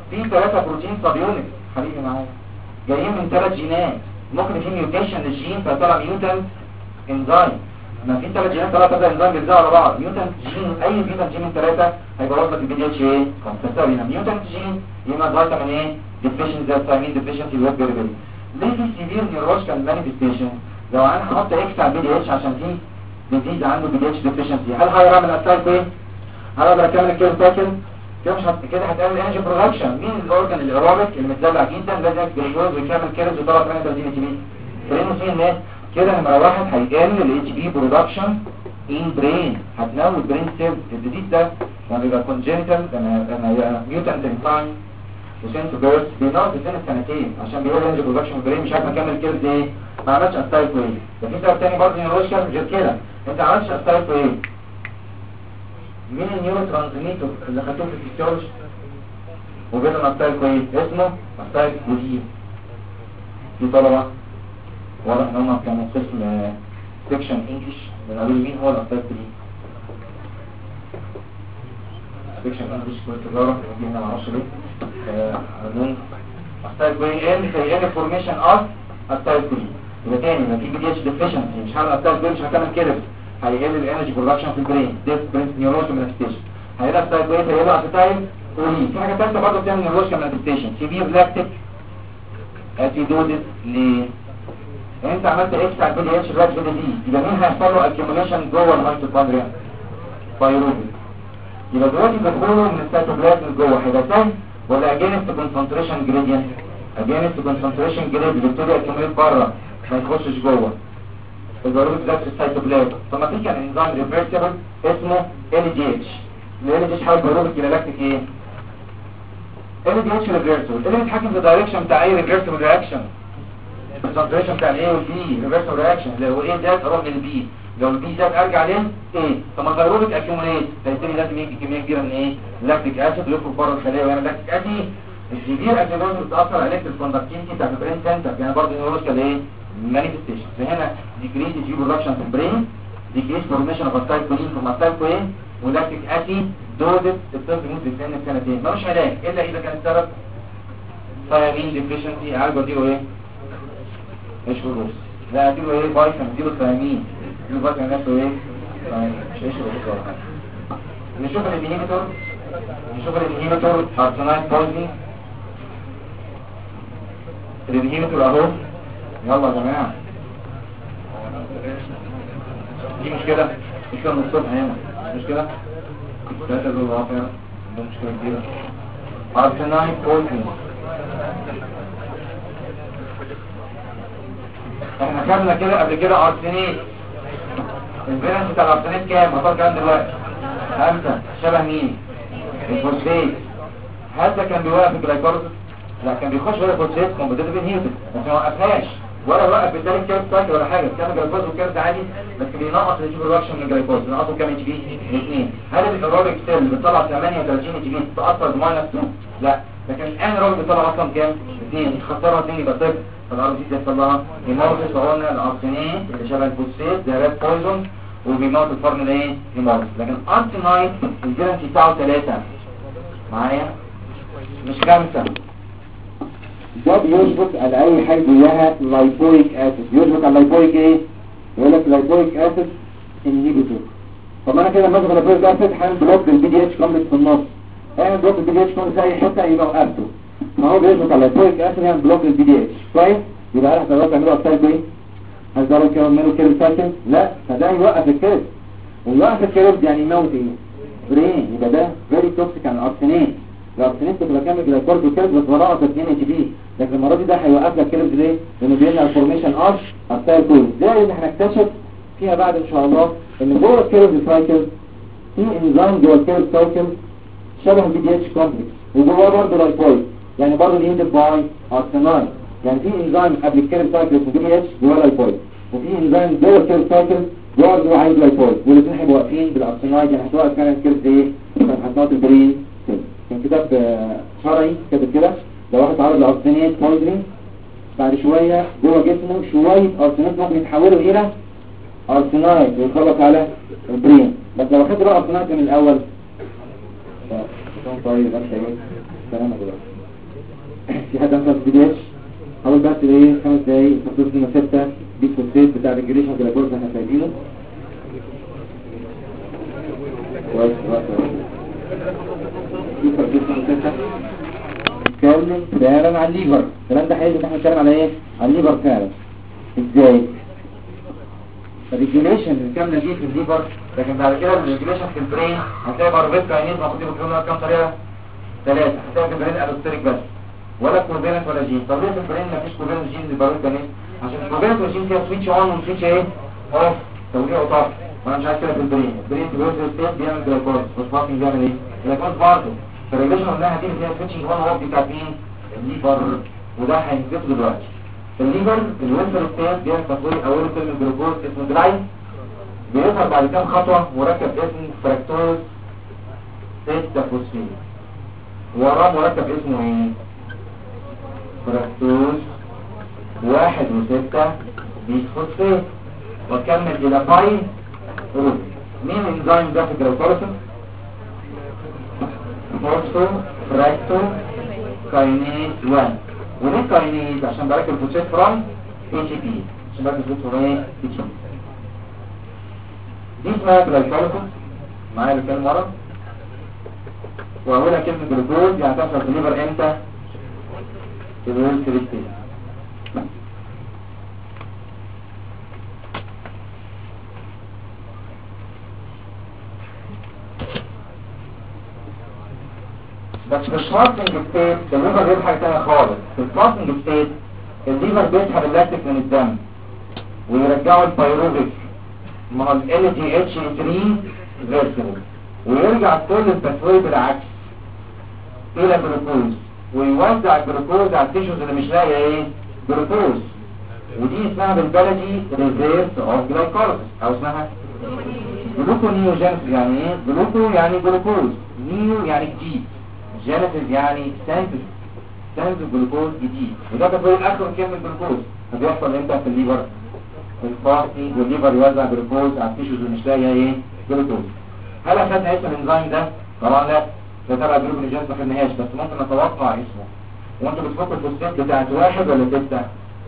في 3 بروتين سب يونت حبيبي معايا جايين من 3 جينات، ممكن في ميوتيشن للجين فطلع ميوتنت انزيم. ما في 3 جينات 3 انزيم بيرجعوا على بعض، ميوتنت جين اي ميوتنت جين من 3 هيبوظ لك البي دي اتش ايه كونسنتري. ميوتنت جين يبقى فيتامين ايه ديفيشنسي زي الثايمين ديفيشنسي والبيربري. ليه في سيفير نيورولوجيكال مانيفستيشن؟ لو انا هحط اكس على البي دي اتش عشان في ديزيز عنده بي دي اتش ديفيشنسي، هل هيعمل اتاك ايه؟ هقدر اكمل كده ساكن كده مش كده هتقلل الانرجي برودكشن. مين الاورجن الايروبيك اللي متدلع جدا لازم جلوكوز ويكمل كيرز وطلع 38 اتش بي برينوسين كده. نمره 1 هيقلل الاتش بي برودكشن ان برين، هتنوي برين سيلز. الجديد ده لما بيبقى كونجنتال لما يبقى ميوتنت انزايم وسنت بيرث بينقص في سن السنتين عشان بيقول الانرجي برودكشن في البرين مش عارف اكمل كيرز ايه، ما عملش استايل كويس. ده في سبب تاني برضه نيوروشكال غير كده، انت عملتش استايل كويس. مين النيورو ترانسميتر اللي خدوه في الفسيولوجي وبيبقى مستايل كويس اسمه مستايل كويس؟ في طلبة واضح ان هم كانوا قسم سيكشن انجلش بنقول مين هو المستايل كويس. سيكشن انجلش كل تجارة دي هنا معرفش ليه قانون مستايل كويس ان فورميشن اوف مستايل كويس. يبقى تاني ما في بي دي اتش ديفيشنسي مش هعمل مستايل كويس مش هكمل كده، هيقلل الانرجي برودكشن في البرين ديس برين نيورولوجيكال مانيفستيشن. هيبقى ستايل كويس هيبقى اسيتايل كولين. في حاجه ثالثه برضه بتعمل نيورولوجيكال مانيفستيشن سيفير لاكتيك اسيدوزيس. ليه؟ انت عملت اكس على البي دي اتش دلوقتي بي دي، يبقى مين هيحصل له اكيوميليشن جوه الميتوكوندريا؟ بايروبيك. يبقى دلوقتي بيدخلوا من السيتوبلازم جوه هيبقى سهل ولا اجينست كونسنتريشن جريدينت؟ اجينست كونسنتريشن جريدينت بيبتدي اكيوميليت بره ما يخشش جوه البيولوجي ذات السيتوبلازم. طب ما في كان انزيم ريفرسبل اسمه ال دي اتش. ال دي اتش حاول بيولوجي جلاكتيك ايه؟ ال دي اتش ريفرسبل اللي بيتحكم في الدايركشن بتاع اي ريفرسبل رياكشن. الكونسنتريشن بتاع الاي والبي ريفرسبل رياكشن لو ايه زاد اروح للبي، لو البي زاد ارجع ليه ايه. طب ما البيولوجي اكيوميليت فيبتدي لازم يجي كميه كبيره من ايه؟ لاكتيك اسيد ويخرج بره الخليه ويعمل لاكتيك اسيد. السيفير اسيدوز بتاثر على الكتروكوندكتيفيتي بتاع البرين سنتر يعني برضه نيورولوجيكال ايه؟ مانيفستيشن. فهنا decrease G production في البرين، decrease formation of acetylcholine from acetylcholine ولاكتيك اسيد دوزة الطفل ممكن في سن سنتين ملوش علاج الا اذا كان السبب ثيامين ديفيشنسي. عالجه اديله ايه؟ ايش فلوس؟ لا اديله ايه؟ فيتامين اديله ثيامين، اديله فيتامين نفسه ايه؟ مش ايش فلوس. نشوف الانهيبيتور ارسنايد بويزنج. الانهيبيتور اهو يلا يا جماعه دي مشكلة من الصبح هنا مشكلة ثلاثة دول واقع ده مشكلة كبيرة. ارسنايد بويزنج احنا خدنا كده قبل كده ارسنيت. الفيرنس بتاع الارسنيت كام؟ هطلع كام دلوقتي؟ 5. شبه مين؟ الفوسفيت. هل ده كان بيوقف الجلايكوليسيس؟ لا كان بيخش ولا فوسفيت كومبتيتيف انهيبيتور بس ما وقفهاش ولا وقف بالتالي كيرف سايكل ولا حاجه. كان جلايكوز وكيرف عادي بس بينقص الاتش برودكشن من الجلايكوز. بينقصه كام اتش بي؟ 2. هل الايروبيك سيل اللي بتطلع 38 اتش بي تتاثر بماينس 2؟ لا لكن الانيروبيك بيطلع اصلا كام؟ 2. خسرها 2 يبقى صفر. فالار دي بيحصل لها هيمورفيس. فقلنا الارسنيت اللي شبه الفوسفيت ده ريد بويزون وبيموت الفورم ايه؟ هيمورفيس. لكن ارسنايد الفيرنسي بتاعه 3 معايا مش 5. ده بيشبك على اي حاجه جواها لايبويك اسيد. بيشبك على اللايبويك ايه؟ يقول لك لايبويك اسيد انهيبيتور. طب انا كده لما اخد لايبويك اسيد هعمل بلوك للبي دي اتش كومبلكس في النص. اعمل بلوك للبي دي اتش كومبلكس في اي حته يبقى وقفته. ما هو بيشبك على اللايبويك اسيد يعمل بلوك للبي دي اتش كويس. يبقى انا هتقدروا تعملوا ابتايب ايه؟ هتقدروا تعملوا كيرف سايكل؟ لا فده يوقف الكيرف. ويوقف الكيرف يعني يموت ايه؟ برين. يبقى ده فيري توكسيك عن الارسنيت. الارسنيت كنت بكمل جلايكوز وكيرف بس وراه 2 اتش بي. لكن المره دي ده هيوقف لك كيرف ليه؟ لانه بيمنع الفورميشن اوف السايكل. زي اللي هنكتشف فيها بعد ان شاء الله ان جوه الكيرف سايكل في انزيم جوه الكيرف سايكل شبه البي دي اتش كومبلكس وجواه برضه لايبويد يعني برضه الهيدد باي ارسنايد. يعني في انزيم قبل الكيرف سايكل اسمه بي دي اتش جواه لايبويد وفي انزيم جوه الكيرف سايكل برضه عايز لايبويد والاثنين هيبقوا واقفين بالارسنايد. يعني هتوقف كان الكيرف ايه؟ هتنقط البرين. كان كتاب شرعي كاتب كده لو واحد تعرض لارسنيت بويزنينج بعد شويه جوه جسمه شويه ارسنيت ممكن يتحولوا الى ارسنايد ويخلط على البرين. بس لو خدت بقى ارسنايد من الاول طيب انت ايه؟ سلام عليكم. في حد ما بديش اول بس ايه 5 دقايق فاكتور 6 دي الكونسيبت بتاع الريجريشن جلايكوز احنا شايفينه كويس في فاكتور 6 نتكلم فعلا عن الليفر. الكلام ده حلو ان احنا نتكلم على ايه؟ عن الليفر فعلا. ازاي؟ الريجوليشن الكامله دي في الليفر، لكن بعد كده الريجوليشن في البرين هتلاقي باربيت كاينيز موجودين بكلهم كام طريقه؟ 3. هتلاقي في البرين الوستريك بس ولا كوربينت ولا جين. طب ليه في البرين مفيش كوربينت جين للباربيت كاينيز؟ عشان الكوربينت والجين فيها سويتش اون وسويتش ايه؟ اوف، توليع وطفء. وانا مش عايز كده في البرين. البرين في الويست ستيت بيعمل جلايكوز، والفاكين بيعمل ايه؟ جلايكوز برضه. فالريجوليشن قلناها دي اللي هي سويتشنج اون اوف دي بتاعت مين؟ الليفر. وده هينزل دلوقتي. الليفر الوينتر ستيت بيعمل تطوير اوله كلمه جلوكوز اسمه جلايد، بيظهر بعد كام خطوه مركب اسمه فركتوز 6 فوسفين، وراه مركب اسمه ايه؟ فركتوز 1 و6 بيسفوسفيت، وكمل الى باي روت. مين الانزيم ده في الجلايكوليسيس؟ فوسفو فركتو كاينيز 1. وليه كاينيز؟ عشان بركب الفوسفات فرام اي تي بي، عشان بركب الفوسفات فرام اي تي بي. دي اسمها جلايكوليسيس، معايا بكام مرة؟ واولها كلمة جلوكوز يعني تحصل في الليفر امتى؟ في الوينتر ستيت. بس في الفاستنج ستيت الليفر بيعمل حاجة تانية خالص. في الفاستنج ستيت الليفر بيسحب اللاكتيك من الدم ويرجعه البيروفيك، ما هو ال LDH3 ريفرسبل، ويرجع كل التسويق بالعكس الى جلوكوز، ويوزع الجلوكوز على التيشوز اللي مش لاقيه ايه؟ جلوكوز. ودي اسمها بالبلدي ريفيرس اوف جلايكوليسيس، او اسمها جلوكونيوجينيسيس. يعني ايه؟ جلوكو يعني جلوكوز، نيو يعني جديد، جينيسيس يعني سنتز جلوكوز جديد. وده تسويق اخر كلمه جلوكوز. فبيحصل امتى في الليفر؟ الفاستنج، والليفر يوزع جلوكوز على التيشوز اللي مش لاقيه ايه؟ جلوكوز. هل اخذنا اسم الانزيم ده؟ طبعا لا، ده تبع جلوكونيوجينيسيس ما خدناهاش، بس ممكن نتوقع اسمه. وانتوا بتفكروا في الفوسفات بتاعت 1 ولا 6؟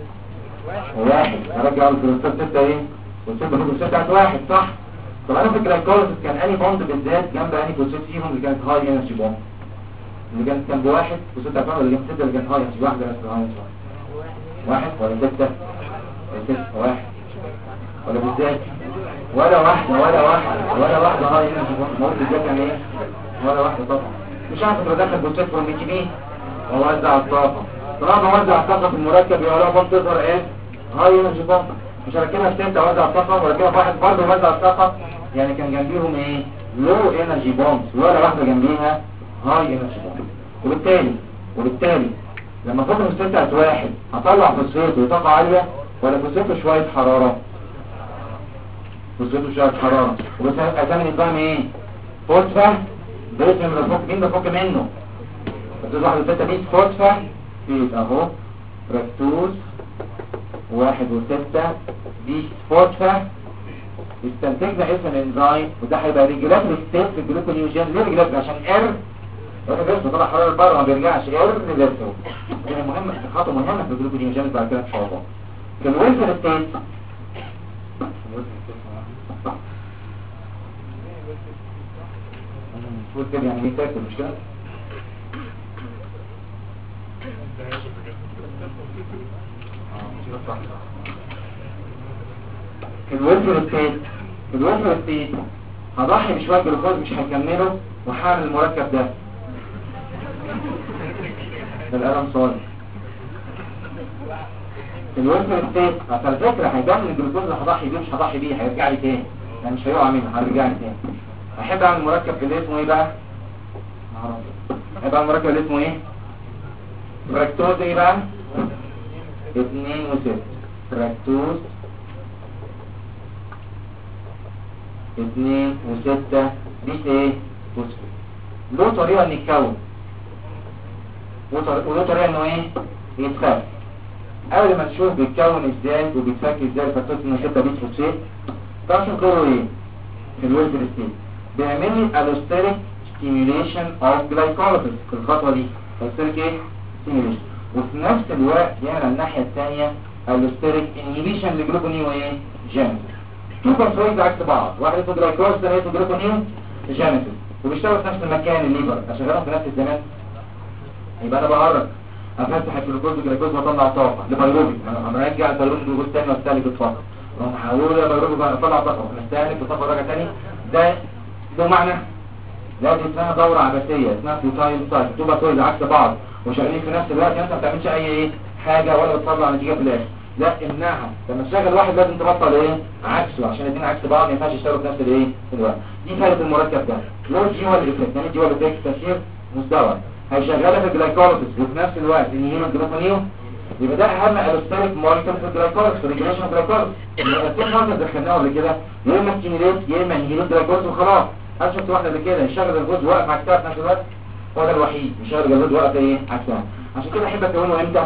1. هرجع الفوسفات 6 ايه؟ والفوسفات بتاعت 1 صح؟ طب انا في الجلايكوليسيس كان انهي بوند بالذات جنب انهي فوسفات فيهم اللي كانت هاي انرجي بوند؟ اللي كانت جنب 1 فوسفات بتاعت 1 ولا جنب 6 اللي كانت هاي انرجي؟ واحده بس هاي انرجي. 1 ولا 6 ولا 6 1 ولا بالذات؟ ولا واحده هاي انرجي بوند. ما قلت بالذات يعني ايه؟ ولا واحده طبعا. مش عارف لو دخل فوسفات فروم بي تي بي ووزع الطاقه. طالما بوزع الطاقه في المركب يبقى لها بوند تظهر ايه؟ هاي انرجي بوند. مش هركبها في 6 اوزع الطاقه واركبها في 1 برضه اوزع الطاقه، يعني كان جنبيهم ايه؟ لو انرجي بوند، ولا واحده جنبيها هاي انرجي بوند. وبالتالي لما فوق الفوسفات بتاعت 1 هطلع فوسفات وطاقه عاليه ولا فوسفات وشويه حراره؟ فوسفات وشويه حراره. وبس اسامي النظام ايه؟ فوسفا بيت من الفوق. مين بفك منه؟ بس واحد وستة بيت فوسفا بيت اهو فركتوز 1 و6 بيت فوسفا. استنتجنا اسم الانزيم، وده هيبقى ريجولاتوري ستيت في الجلوكونيوجين. ليه ريجولاتوري؟ عشان ريفرس طلع حراره بره ما بيرجعش ريفرس. دي مهمه، خطوه مهمه في الجلوكونيوجين بعد كده ان شاء الله. في الوينتر ستيت المفروض كده يعني ايه تاكل مش كده؟ في الوينتر ستيت هضحي بشويه جلوكوز مش هكمله وهعمل المركب ده بالقلم صالح. في الوينتر ستيت على فكره هيبان الجلوكوز اللي هضحي بيه مش هضحي بيه، هيرجع لي تاني، يعني مش هيقع مني، هيرجع لي تاني. احب اعمل مركب اللي اسمه ايه بقى؟ هيبقى المركب اللي اسمه ايه؟ فركتوز ايه بقى؟ 2 و6 فركتوز 2 و6 بيت ايه؟ فوسفات. له طريقه ان يتكون وله طريقه انه ايه؟ يتفك. قبل ما تشوف بيتكون ازاي وبيتفك ازاي الفركتوز 2 و6 بيت فوسفات، تعرفوا دوره ايه؟ في الويلفر ستيت بيعمل لي الوستيريك stimulation of glycolysis في الخطوة دي. الوستيريك ايه؟ stimulation. وفي نفس الوقت يعمل الناحيه الثانيه الستيريك انهيبيشن لجلوكونيو ايه جينيسيس. تو باسويز عكس بعض، واحد اسمه جلايكوز ده اسمه جلوكونيو جينيسيس، وبيشتغل في نفس المكان الليفر، اشغلهم في نفس الزمان. يبقى انا بقرب افتح الجلوكوز والجلوكوز واطلع طاقه لبيروبي، انا برجع البيروبي جلوكوز تاني واستهلك الطاقه، اقوم احوله لبيروبي بقى اطلع طاقه ونستهلك الطاقه راجع تاني. ده له معنى. لا دي اسمها دوره عبثيه، اسمها فيوتايل سايكل، تو باسويز عكس بعض وشغالين في نفس الوقت، انت ما بتعملش اي حاجه ولا بتطلع نتيجه في الاخر. لا امنعها، لما تشغل واحد لازم تبطل عكسه، عشان الاثنين عكس بعض ما ينفعش يشتغلوا في نفس الوقت. دي فايده المركب ده. لو جيوال افكت، يعني جيوال افكت تاثير مزدوج، هيشغلها في الجلايكوليسيس وفي نفس الوقت انهيل الجلوكونيو. يبقى ده اهم الستيريك مولكيول في الجلايكوليسيس، في الريجوليشن الجلايكوليسيس. الاثنين مره دخلناها قبل كده، يا اما ستيميليت يا اما انهيل الجلايكوليسيس وخلاص. انا شفت واحده قبل كده يشغل الجزء واقف عكسها في نفس الوقت، هو ده الوحيد يشغل الجزء واقف عكسها. عشان كده احب اكونه امتى؟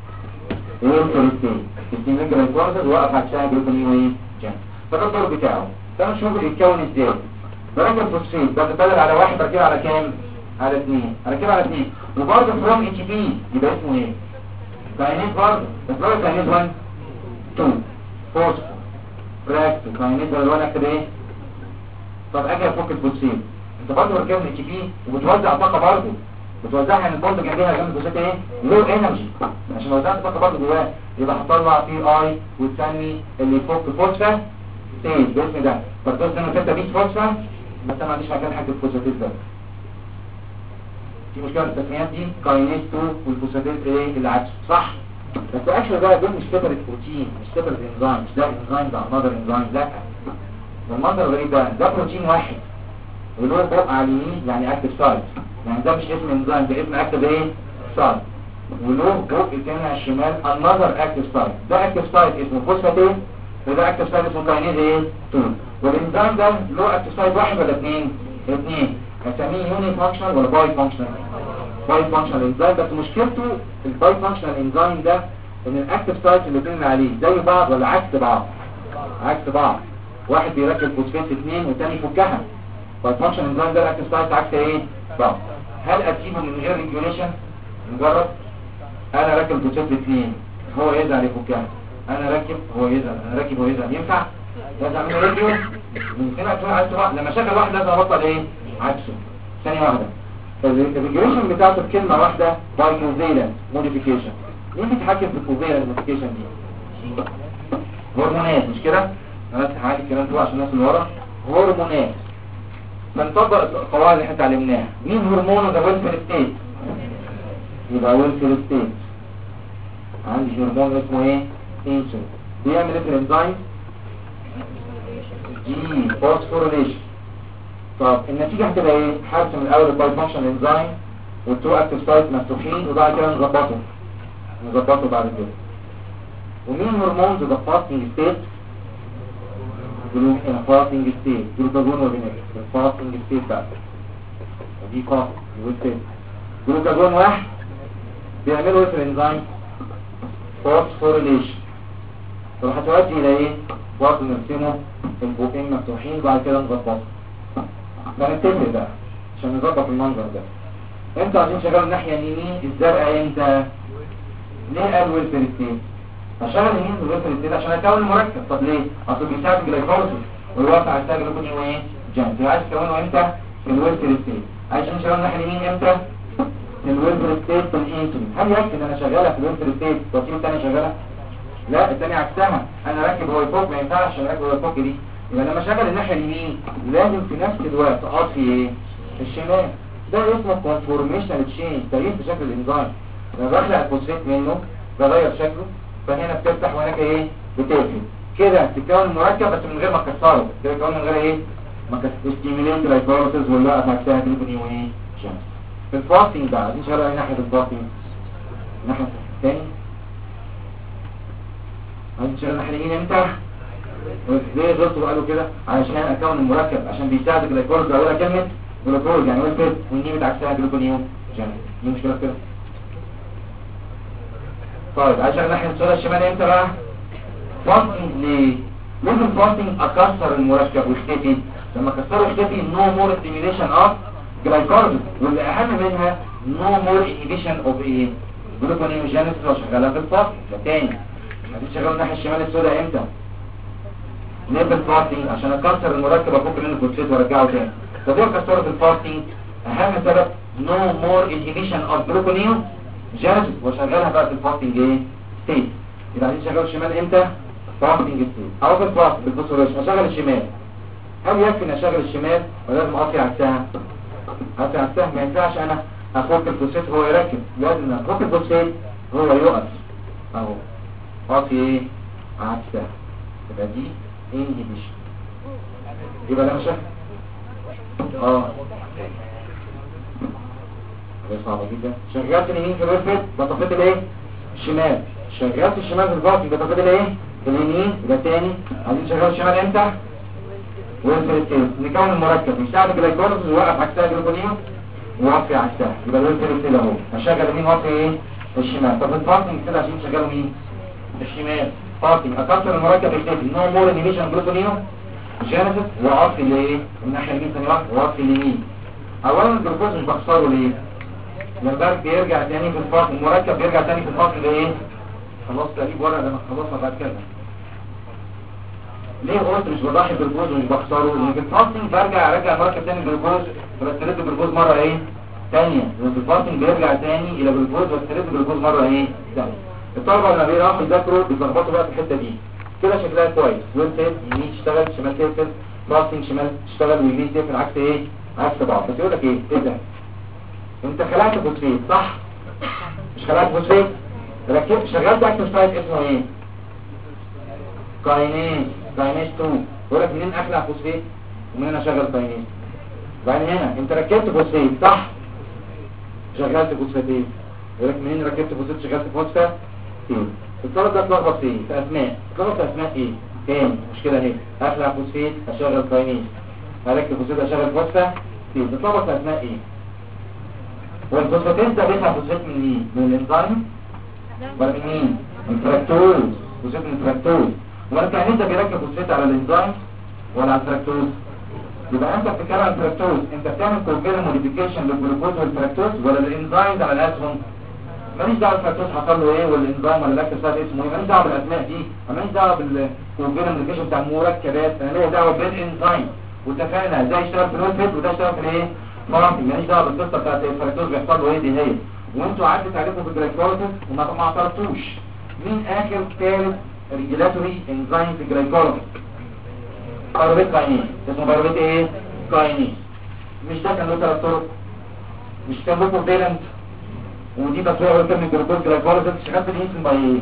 الستيميليت الجلايكوليسيس واقف عكسها جلوكونيو جينيسيس. فده الدور بتاعه. ده نشوف بيتكون ازاي. بركب فوسفيت بتبدل على واحد بركبه على كام؟ على 2. هركبها على 2 وبرضه فروم اتش بي يبقى اسمه ايه؟ كاينيز برضه، بس برضه كاينيز 1 2 فوسفو براكتو كاينيز 1 اكتب ايه؟ طب اجي افك الفوسفين، انت برضه ركبت اتش بي وبتوزع طاقه برضه، بتوزعها يعني برضه جنبها جنب الفوسفات ايه؟ لو انرجي، عشان وزعت طاقه برضه جواه، يبقى هتطلع بي اي وتسمي اللي يفك فوسفا ستيج باسم ده. فبتوصل انه كده بيت فوسفا، بس انا ما عنديش مكان حاجه الفوسفاتيز ده. في مشكله في التسميات دي، كاينيز 2 والفوسفاتيز ايه اللي عكسه صح؟ بس اكشن بقى دول مش سيبريت بروتين، مش سيبريت انزيم، مش ده انزيم ده انذر انزيم، لا ده المنظر الغريب ده بروتين واحد وله فوق على اليمين يعني اكتف سايت، يعني ده مش اسم انزيم، ده اسم اكتف ايه سايت، وله فوق الثاني على الشمال انذر اكتف سايت. ده اكتف سايت اسمه فوسفاتيز وده اكتف سايت اسمه كاينيز ايه 2. والانزيم ده له اكتف سايت واحد ولا اثنين؟ هسميه يوني فانكشنال ولا باي فانكشنال؟ باي فانكشنال انزيم. بس مشكلته الباي فانكشنال انزيم ده ان الاكتف سايتس اللي بين عليه زي بعض ولا عكس بعض؟ عكس بعض. واحد بيركب فوسفات 2 والثاني يفكها. باي فانكشنال انزيم ده الاكتف سايتس عكس ايه بعض. هل اسيبه من غير ريجوليشن؟ نجرب. انا راكب فوسفات 2 هو يزعل يفكها، انا راكب هو يزعل، انا راكب هو يزعل، ينفع؟ لازم اعمل راديو من هنا تكون عكس بعض. لما شغل واحد لازم ابطل عكسه. ثانيه واحده. الريجوليشن بتاعته بكلمه واحده باي كوفيلنت موديفيكيشن. مين بيتحكم في الكوفيلنت موديفيكيشن دي؟ هرمونات مش كده؟ انا هعيد الكلام ده عشان الناس اللي ورا. هرمونات. فنطبق القواعد اللي احنا اتعلمناها. مين هرمون ده ويلفير ستيت؟ يبقى ويلفير ستيت. عندي هرمون اسمه ايه؟ انسولين. بيعمل ايه في الانزيم؟ دي فوسفوريليشن. طب النتيجة هتبقى ايه؟ حرس من الاول الباي فانكشن انزيم والتو اكتف سايت مفتوحين وبعد كده نظبطه بعد كده. ومين هرمونز ذا فاستنج ستيت؟ فاستنج ستيت جلوكاجون وبينات الفاستنج ستيت بقى ودي فاست والستيت. جلوكاجون واحد بيعملوا ايه في الانزيم؟ فوسفوريليشن. طب هتؤدي الى ايه؟ برضه نرسمه البوقين مفتوحين وبعد كده نظبطه. فنتفق بقى عشان نظبط المنظر ده. انتوا عايزين شغال الناحية اليمين الزرقاء امتى؟ ليه قال ويلفير ستيت؟ هشغل اليمين والويلفير ستيت عشان اكون المركب. طب ليه؟ اصل بيساعد الجلايكوليسيس ويوافق على الساعة جلوكونيو ايه؟ جانت. عايز تكونه امتى؟ في الويلفير ستيت. عايزين شغال الناحية اليمين امتى؟ في الويلفير ستيت بالانسولين. هل يكفي ان انا شغالة في الويلفير ستيت والتاني الثانية شغالة؟ لا الثانية عكسها، انا راكب هو يفوق ما ينفعش عشان راكب هو يفوق دي. يبقى لما شغل الناحية اليمين لازم في نفس الوقت اطفي ايه؟ الشمال. ده اسمه كونفورميشنال تشينج، تغيير في شكل الانزيم. لما بخلع الفوسفات منه بغير شكله، فهنا بتفتح وهناك ايه؟ بتقفل. كده تكون المركب بس من غير ما تكسره، كده تكون من غير ايه؟ ما تستيميليت اللايكوليسيس ولا افكتها جلوكونيو ايه؟ شمس. في الفاستنج بقى عايزين نشغل ايه ناحية الفاستنج؟ الناحية الثانية. عايزين نشغل الناحية اليمين امتى؟ ليه غلطوا قالوا كده؟ علشان اكون المركب عشان بيساعد الجلايكوليز اولها كلمه جلوكوز يعني ويلفيد والنيمت عكسها جلوكونيو جامد. دي مشكله كده. طيب عشان ناحيه الصوره الشمال امتى بقى؟ فاستنج. ليه؟ ممكن فاستنج اكسر المركب واختفي. لما كسره اختفي نو مور ستيميوليشن اوف جلايكوليز، واللي اهم منها نو مور انهبيشن اوف ايه؟ جلوكونيوجينيس وشغالها في الفصل. ده تاني هتشتغل الناحيه الشمال السوداء امتى؟ نيبل فاستنج عشان اكسر المركب افك منه الفوسفات وارجعه تاني. طب ايه كسرت الفاستنج؟ اهم سبب نو مور انهبيشن اوف جلوكونيوجينيس وشغالها بقى في الفاستنج ايه؟ ستيت. يبقى هتشتغل الشمال امتى؟ فاستنج ستيت او في الفاست بالفوسفوريشن. اشغل الشمال. هل يكفي ان اشغل الشمال ولا لازم اقطع عكسها؟ اقطع عكسها ما ينفعش انا هفك الفوسفات هو يركب، لازم افك الفوسفات هو يقف اهو. اقطع ايه؟ عكسها. يبقى دي انهبيشن. يبقى ده مش ده صعب جدا. شغلت اليمين في الويب بطفيت الايه؟ الشمال. شغلت الشمال في الباطن بطفيت الايه؟ اليمين. يبقى تاني عايزين شغال الشمال امتى؟ والفريتين نكون المركب يساعد الجلايكوليسيس ويوقف عكسها جلوكونيوم ووقف عكسها. يبقى ده الفريتين اهو. هشغل اليمين واقف ايه؟ الشمال. طب الباطن كده عشان تشغلوا مين؟ الشمال. باطن اكسر المركب يكتفي نو مور انيميشن جلوكونيوم جينيسيس وقف الايه؟ الناحيه اليمين ثاني واحده وقف اليمين. اولا الجلوكوز مش بخسره ليه؟ البرك بيرجع تاني في الفاصل، المركب بيرجع تاني في الفاصل بايه؟ خلاص تقريب ورقه ده خلاص بعد كده. ليه قلت مش بضحي بالجلوكوز ومش بخسره؟ لان في الفاصل ارجع المركب تاني بالجلوكوز وبسترد بالجلوكوز مره ايه؟ ثانيه. لان في الفاصل بيرجع تاني الى بالجلوكوز وبسترد بالجلوكوز مره ايه؟ ثانيه. الطلبه لما بيروحوا يذاكروا بيتلخبطوا بقى في الحته دي. كده شكلها كويس. ويل سيت يمين تشتغل شمال تقفل، فاصل شمال تشتغل ويمين تقفل عكس ايه؟ عكس بعض. بس يقول لك ايه؟ ايه ده؟ انت خلعت فوسفيت صح؟ مش خلعت فوسفيت؟ ركبت شغلت اكتف سايت اسمه ايه؟ كاينيز 2. يقول لك منين اخلع فوسفيت ومنين اشغل كاينيز؟ بعدين هنا انت ركبت فوسفيت صح؟ شغلت فوسفاتين. يقول لك منين ركبت فوسفيت شغلت فوسفاتين؟ الطلب ده اتلخبط في ايه؟ في اسماء. اتلخبط في اسماء ايه؟ تاني مشكله اهي. اخلع فوسفيت اشغل كاينيز، هركب فوسفيت اشغل فوسفاتين. اتلخبط في اسماء ايه؟ والفوسفاتين ده بيطلع فوسفات من مين؟ من الانزيم ولا من مين؟ من الفراكتوز. فوسفات من الفراكتوز. وانت يعني انت بيركب فوسفات على الانزيم ولا على الفراكتوز؟ يبقى انت بتتكلم عن الفراكتوز، انت بتعمل كوفيرنت موديفيكيشن للجلوكوز والفراكتوز ولا الانزيم على الاسهم؟ ماليش دعوه الفراكتوز حصل له ايه والانزيم ولا الاكتف سايت اسمه ايه، ماليش دعوه بالاسماء دي، ماليش دعوه بالكوفيرنت موديفيكيشن بتاع المركبات، انا ليا دعوه بالانزيم. واتفقنا ازاي يشتغل في الويب وده يشتغل في الايه؟ ماليش دعوه بالقصه بتاعت الفراكتوز بيحصل له ايه دي هي. وانتوا عدت عليكم في الجلايكوليسيس وما اعترفتوش. مين اخر ثالث ريجولاتوري انزيم في الجلايكوليسيس؟ بايروفيت كاينيز. اسمه بايروفيت ايه؟ كاينيز. مش ده كان له 3 طرق؟ مش كان له كوفيرنت ودي بتروح من الجلوكوز جلايكوليسيس شغال في الانسولين باي ايه؟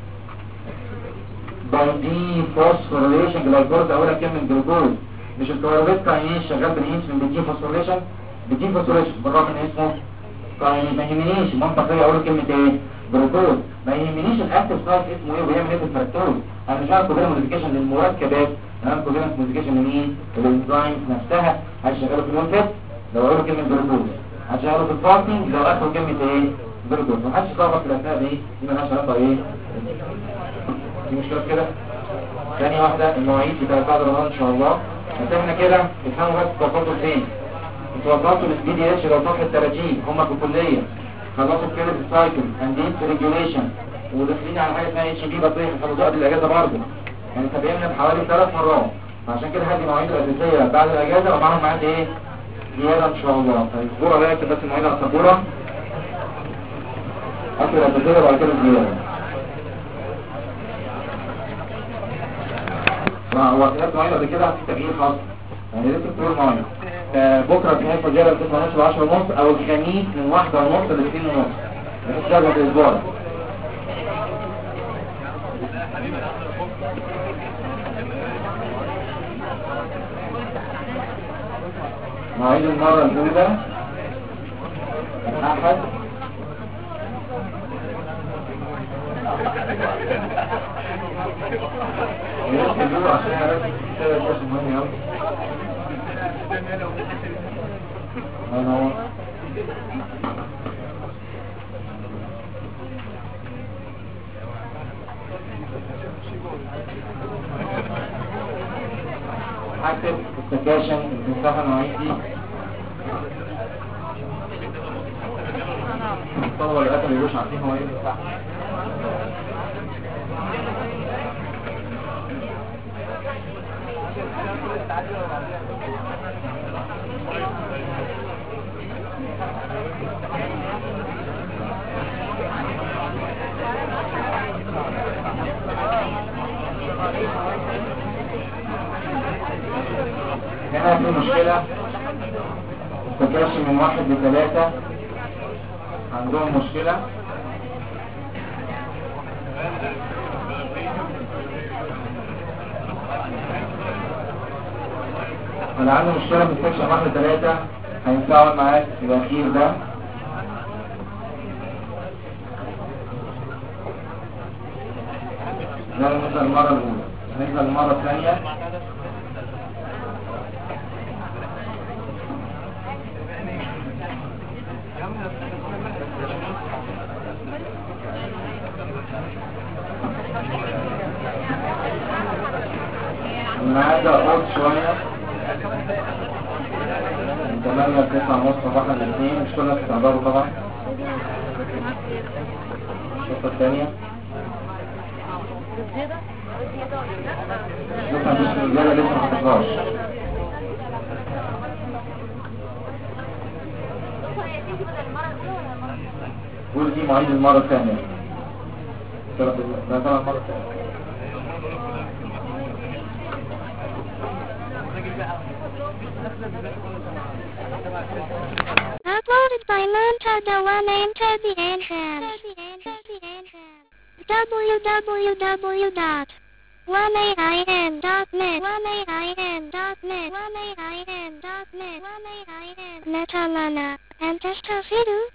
باي دي فوسفوريليشن جلايكوليسيس اولها كلمه جلوكوز. مش البايروفيت كاينيز شغال بالانسولين بدي فوسفوريليشن بالرغم ان اسمه كاينيز. ما يهمنيش منطقيه اقول كلمه ايه؟ جلوكوز. ما يهمنيش الاكتف سايت اسمه ايه وبيعمل ايه في الفراكتوز. انا مش عارف كوفيرنت موديفيكيشن للمركبات، انا كوفيرنت موديفيكيشن لمين؟ الانزيم نفسها. هيشغلوا في الويب لو قالوا كلمه جلوكوز، هشغله في الفاستنج لو اخدوا كلمه ايه؟ جلوكوز. ما حدش يتلخبط في الاسماء دي مالهاش علاقه ايه؟ دي مشكله كده. ثانيه واحده المواعيد بتاعت بعد رمضان ان شاء الله. بس احنا كده افهموا بس توصلوا فين. انتوا وصلتوا للبي دي اتش لو صفحه 30 هم في الكليه خلصوا كده السايكل اند ريجوليشن وداخلين على حاجه اسمها اتش بي بطيخ خلصوها قبل الاجازه برضه. يعني سابقنا بحوالي 3 مرات. عشان كده هدي مواعيد الاساسيه بعد الاجازه ومعاهم ميعاد ايه؟ زياده ان شاء الله. فالاسبوع ده اكتب بس المواعيد على السبوره. اكتب الاساسيه وبعد كده الزياده. هو كتبت مواعيد قبل كده في تغيير خاص. يعني لسه بتقول مواعيد. بكره في حصه زياده من 9:30 ل 10:30 او الخميس من 1:30 ل 2:30. مش لازم في الاسبوع ده. مواعيد المرة الأولى الأحد يركزوا عشان يعرفوا كده الكورس مهم أوي. الله هكتب السكاشن المساحة المواعيد دي الطلبة اللي قتلوا يبقوش عارفين هو ايه بتاع. هنا في مشكلة تكرش من 1 ل3 عندهم مشكلة. اللي عنده مشكلة في السكشن 1 ل3 هينفعوا معاك الأخير ده. ده بالنسبة للمرة الأولى. بالنسبة للمرة الثانية النهارده قلت شوية من 8 ل 9:30 صباحا الاثنين. مش كل الناس هتحضروا طبعا. الشوطة الثانية لسه مفيش رجالة لسه ما حضرتهاش. قول دي مواعيد المرة الثانية. ده طبعا المرة الثانية. Uploaded by Montada One into the entrance. www.1ain.net Netalana and Testafidu